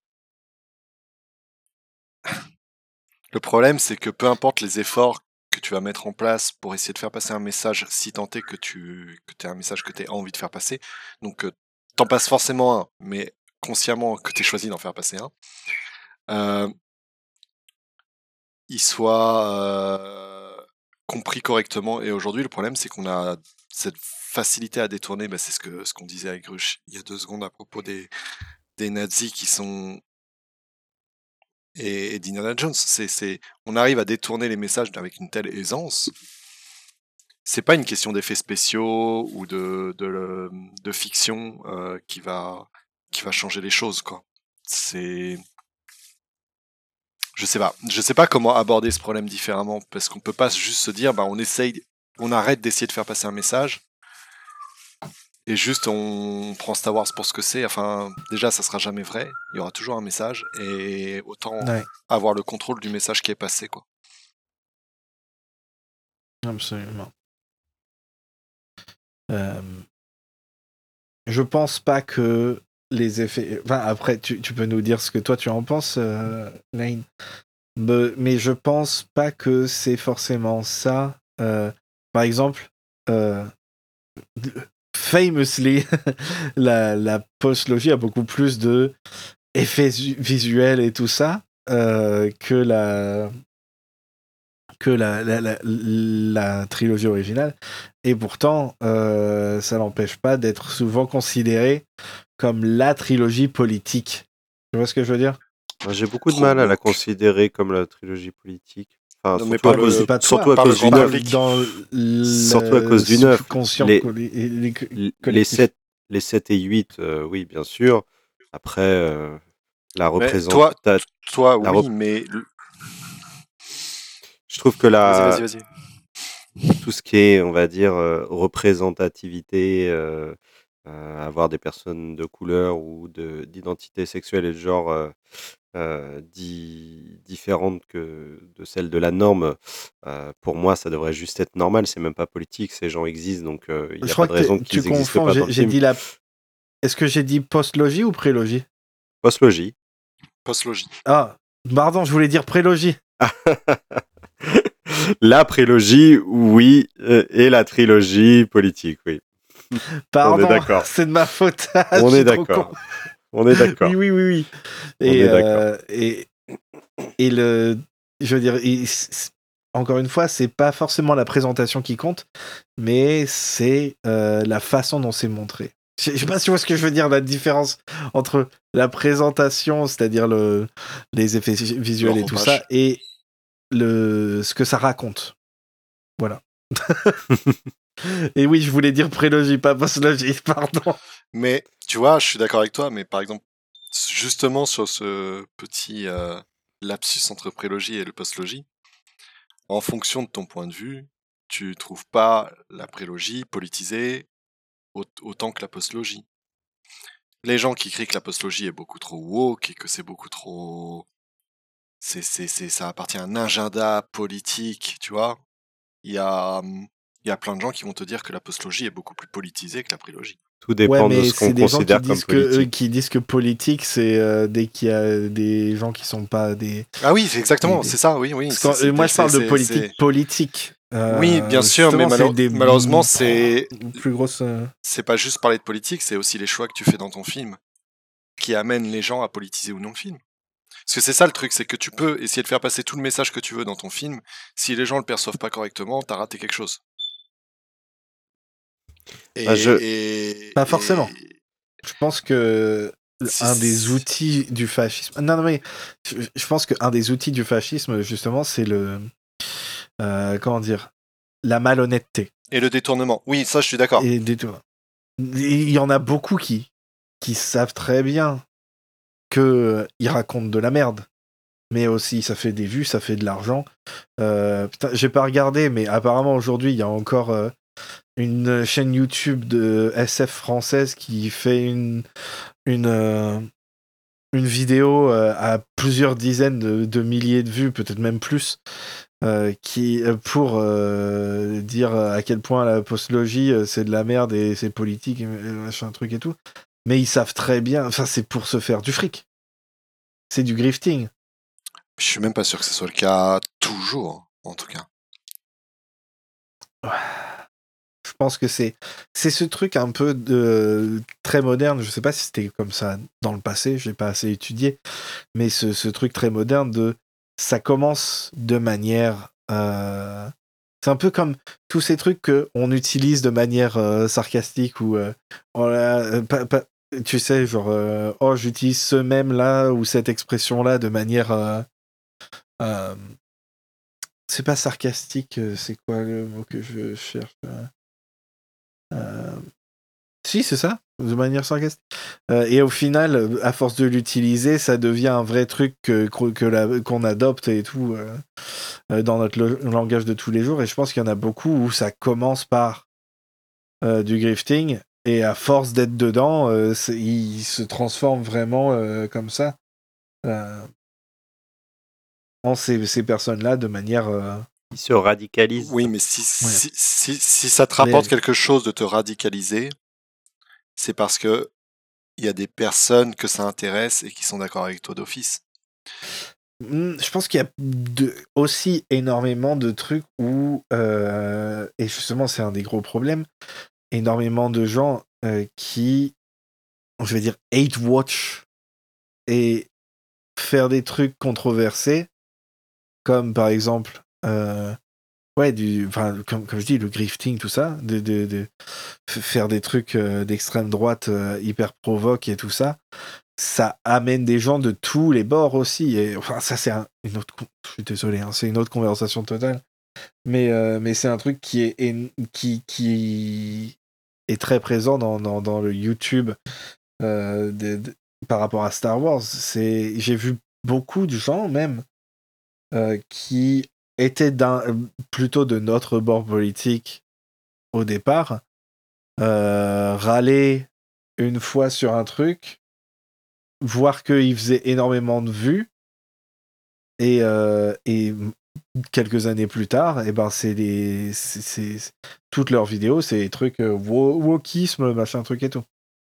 Le problème, c'est que peu importe les efforts que tu vas mettre en place pour essayer de faire passer un message, si tant est que tu que aies un message que tu as envie de faire passer, donc euh, t'en passes forcément un, mais consciemment que tu choisi d'en faire passer un, euh, il soit euh, compris correctement. Et aujourd'hui, le problème, c'est qu'on a cette facilité à détourner, bah, c'est ce que ce qu'on disait avec Rush il y a deux secondes à propos des, des nazis qui sont et, et d'Indiana Jones. C'est, c'est, on arrive à détourner les messages avec une telle aisance. C'est pas une question d'effets spéciaux ou de, de, de fiction euh, qui va qui va changer les choses, quoi. C'est, je sais pas, je sais pas comment aborder ce problème différemment parce qu'on peut pas juste se dire, bah on essaye, on arrête d'essayer de faire passer un message et juste on prend Star Wars pour ce que c'est. Enfin, déjà ça sera jamais vrai, il y aura toujours un message et autant Ouais, avoir le contrôle du message qui est passé, quoi. absolument. Euh, je pense pas que les effets. Enfin, après, tu, tu peux nous dire ce que toi tu en penses, euh, Lane. Me- mais je pense pas que c'est forcément ça. Euh, par exemple, euh, famously, la, la postlogie a beaucoup plus de effets su- visuels et tout ça euh, que la que la, la, la, la trilogie originale. Et pourtant, euh, ça n'empêche pas d'être souvent considéré comme la trilogie politique. Tu vois ce que je veux dire? Moi, j'ai beaucoup de Trop mal à la woke. considérer comme la trilogie politique. Enfin, Non, mais surtout par à le- cause, c'est pas toi, surtout à par le cause grand du neuf. public. Dans le Surtout à cause du neuf. subconscient Les- colli- les- les- Les collectif. sept, les sept et huit, euh, oui, bien sûr. Après, euh, la Mais représenta- toi, toi, la oui, rep- mais le- je trouve que vas-y, la, vas-y, vas-y. tout ce qui est, on va dire, euh, représentativité, euh, euh, avoir des personnes de couleur ou de, d'identité sexuelle et de genre euh, euh, di- différentes que de celles de la norme, euh, pour moi, ça devrait juste être normal. C'est même pas politique. Ces gens existent, donc euh, il n'y Je a crois pas de que raison t'es- qu'ils tu n'existent confonds. pas dans J'ai le j'ai film. dit la. Est-ce que j'ai dit post-logie ou prélogie? Postlogie. Post-logie. Ah, pardon, je voulais dire prélogie. La prélogie, oui, euh, et la trilogie politique, oui. Pardon, d'accord. c'est de ma faute. On Je est suis trop d'accord. con. On est d'accord. Oui, oui, oui, oui. On Et, est euh, et, et le, je veux dire, il- c- encore une fois, c'est pas forcément la présentation qui compte, mais c'est euh, la façon dont c'est montré. Je je sais pas si tu vois ce que je veux dire, la différence entre la présentation, c'est-à-dire le, les effets visuels Le et tout rompage. ça, et le, ce que ça raconte. Voilà. Et oui, je voulais dire prélogie, pas postlogie, pardon. Mais tu vois, je suis d'accord avec toi, mais par exemple, justement sur ce petit euh, lapsus entre prélogie et le postlogie, en fonction de ton point de vue, tu trouves pas la prélogie politisée au- autant que la postlogie. Les gens qui crient que la postlogie est beaucoup trop woke et que c'est beaucoup trop... C'est, c'est, c'est, ça appartient à un agenda politique, tu vois. Il y a, hum, il y a plein de gens qui vont te dire que la postlogie est beaucoup plus politisée que la prélogie. Tout Ouais, dépend de mais ce qu'on c'est des gens qui considère comme disent que, euh, politique. qui disent que politique, c'est euh, dès qu'il y a des gens qui sont pas des. Ah oui, c'est exactement, des- des- c'est ça, oui, oui. Parce c'est- que c'est euh, moi, des- je parle c'est- de c'est- politique c'est- politique. Oui, bien Euh, sûr, mais justement, c'est malo- des malheureusement, c'est plus grosses. euh, c'est pas juste parler de politique, c'est aussi les choix que tu fais dans ton film qui amènent les gens à politiser ou non le film. Parce que c'est ça le truc, c'est que tu peux essayer de faire passer tout le message que tu veux dans ton film. Si les gens le perçoivent pas correctement, t'as raté quelque chose. Et, Ah, je- et- Pas et- forcément. Je pense que Si- un des outils du fascisme. Non, non, mais je, je pense qu'un des outils du fascisme, justement, c'est le. euh, comment dire La malhonnêteté. Et le détournement. Oui, ça, je suis d'accord. Et des tout. Il y en a beaucoup qui, qui savent très bien que ils racontent de la merde. Mais aussi, ça fait des vues, ça fait de l'argent. Euh, putain, j'ai pas regardé, mais apparemment aujourd'hui, il y a encore euh, une chaîne YouTube de S F française qui fait une une euh, une vidéo euh, à plusieurs dizaines de, de milliers de vues, peut-être même plus, euh, qui euh, pour euh, dire à quel point la postlogie euh, c'est de la merde et c'est politique et et machin truc et tout. Mais ils savent très bien, enfin c'est pour se faire du fric. C'est du grifting. Je suis même pas sûr que ce soit le cas toujours, en tout cas. Je pense que c'est c'est ce truc un peu de très moderne. Je sais pas si c'était comme ça dans le passé, je l'ai pas assez étudié, mais ce, ce truc très moderne de ça commence de manière euh, c'est un peu comme tous ces trucs que on utilise de manière euh, sarcastique ou euh, oh là, euh, pas- pas- tu sais genre euh, oh j'utilise ce même là ou cette expression là de manière euh, euh, c'est pas sarcastique, euh, c'est quoi le mot que je cherche euh, euh, Si, c'est ça, de manière sarcastique. Euh, et au final, à force de l'utiliser, ça devient un vrai truc que, que la- qu'on adopte et tout euh, euh, dans notre lo- langage de tous les jours. Et je pense qu'il y en a beaucoup où ça commence par euh, du grifting et à force d'être dedans, euh, c'est- il se transforme vraiment euh, comme ça euh, en ces, ces personnes-là de manière. euh, Ils se radicalisent. Oui, mais si, si, si, si ça te rapporte Réel. quelque chose de te radicaliser, c'est parce que il y a des personnes que ça intéresse et qui sont d'accord avec toi d'office. Hmm, Je pense qu'il y a de- aussi énormément de trucs où, euh, et justement c'est un des gros problèmes, énormément de gens euh, qui, je vais dire, hate watch et faire des trucs controversés, comme par exemple, euh, ouais, du, enfin, comme, comme je dis, le grifting, tout ça, de, de, de f- faire des trucs euh, d'extrême droite euh, hyper provoque et tout ça, ça amène des gens de tous les bords aussi. Et enfin, ça, c'est un- une autre. con- Je suis désolé, hein, c'est une autre conversation totale. Mais, euh, mais c'est un truc qui est, est- qui, qui est très présent dans, dans, dans le YouTube euh, de- de- par rapport à Star Wars. C'est, j'ai vu beaucoup de gens, même, euh, qui étaient d'un, plutôt de notre bord politique au départ, euh, râler une fois sur un truc, voir qu'il faisait énormément de vues, et, euh, et quelques années plus tard, et ben c'est des, c'est, c'est- toutes leurs vidéos, c'est des trucs euh, wo- wokisme, machin truc et tout.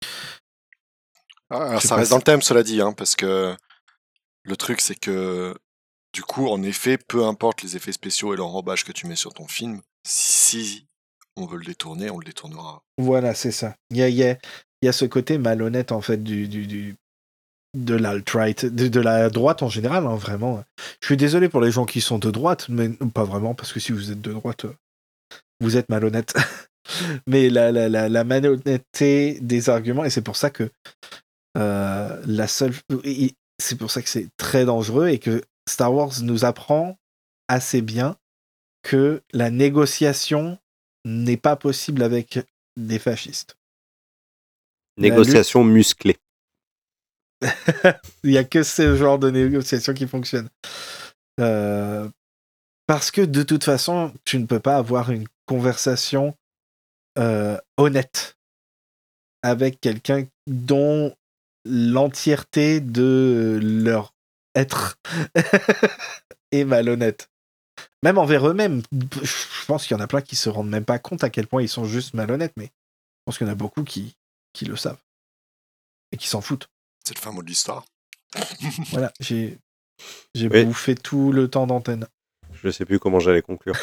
Ah, alors Je sais ça pas reste si- dans le thème, cela dit, hein, parce que le truc, c'est que du coup, en effet, peu importe les effets spéciaux et l'enrobage que tu mets sur ton film, si on veut le détourner, on le détournera. Voilà, c'est ça. Il y a, il y a, il y a ce côté malhonnête en fait du, du, du de l'alt-right, de, de la droite en général, hein, vraiment. Je suis désolé pour les gens qui sont de droite, mais pas vraiment, parce que si vous êtes de droite, vous êtes malhonnête. Mais la, la, la, la malhonnêteté des arguments, et c'est pour ça que euh, la seule... C'est pour ça que c'est très dangereux, et que Star Wars nous apprend assez bien que la négociation n'est pas possible avec des fascistes. Négociation lutte... musclée. Il n'y a que ce genre de négociation qui fonctionne. Euh, parce que de toute façon, tu ne peux pas avoir une conversation euh, honnête avec quelqu'un dont l'entièreté de leur être est malhonnête. Même envers eux-mêmes. Je pense qu'il y en a plein qui se rendent même pas compte à quel point ils sont juste malhonnêtes, mais je pense qu'il y en a beaucoup qui, qui le savent. Et qui s'en foutent. C'est le fin mot de l'histoire. Voilà, j'ai, j'ai oui. bouffé tout le temps d'antenne. Je sais plus comment j'allais conclure.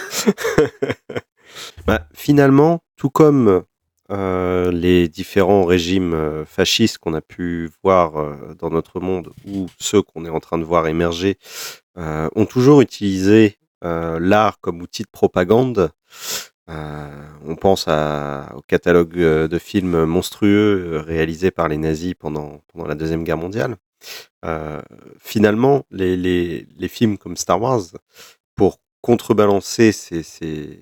Bah, finalement, tout comme euh, les différents régimes euh, fascistes qu'on a pu voir euh, dans notre monde, ou ceux qu'on est en train de voir émerger, euh, ont toujours utilisé euh, l'art comme outil de propagande. Euh, on pense à, au catalogue de films monstrueux réalisés par les nazis pendant, pendant la Deuxième Guerre mondiale. Euh, finalement, les, les, les films comme Star Wars, pour contrebalancer ces, ces,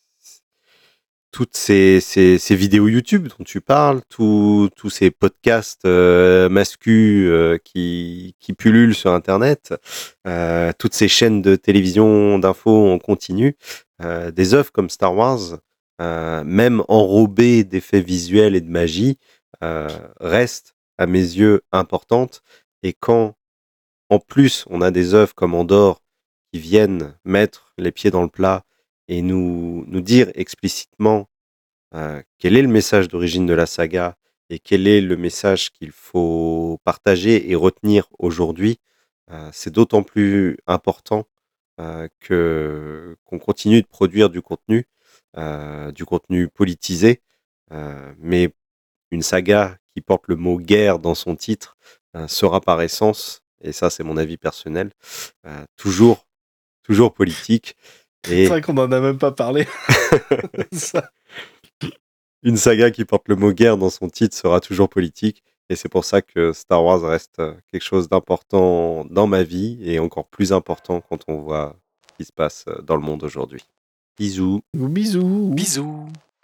toutes ces, ces, ces vidéos YouTube dont tu parles, tous ces podcasts euh, mascus euh, qui, qui pullulent sur Internet, euh, toutes ces chaînes de télévision, d'infos en continu, euh, des œuvres comme Star Wars, euh, même enrobées d'effets visuels et de magie, euh, restent à mes yeux importantes. Et quand, en plus, on a des œuvres comme Andor qui viennent mettre les pieds dans le plat et nous, nous dire explicitement euh, quel est le message d'origine de la saga et quel est le message qu'il faut partager et retenir aujourd'hui, euh, c'est d'autant plus important euh, que, qu'on continue de produire du contenu, euh, du contenu politisé, euh, mais une saga qui porte le mot guerre dans son titre euh, sera par essence, et ça c'est mon avis personnel, euh, toujours, toujours politique. Et... C'est vrai qu'on n'en a même pas parlé. Ça. Une saga qui porte le mot guerre dans son titre sera toujours politique, et c'est pour ça que Star Wars reste quelque chose d'important dans ma vie, et encore plus important quand on voit ce qui se passe dans le monde aujourd'hui. Bisous. Bisous. Bisous.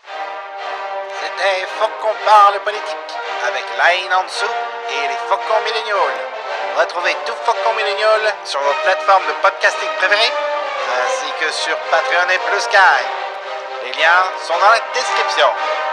C'était Faut qu'on parle politique avec Line en dessous et les Faucons Milléniaux. Retrouvez tout Faucon Milléniaux sur vos plateformes de podcasting préférées, ainsi que sur Patreon et Blue Sky. Les liens sont dans la description.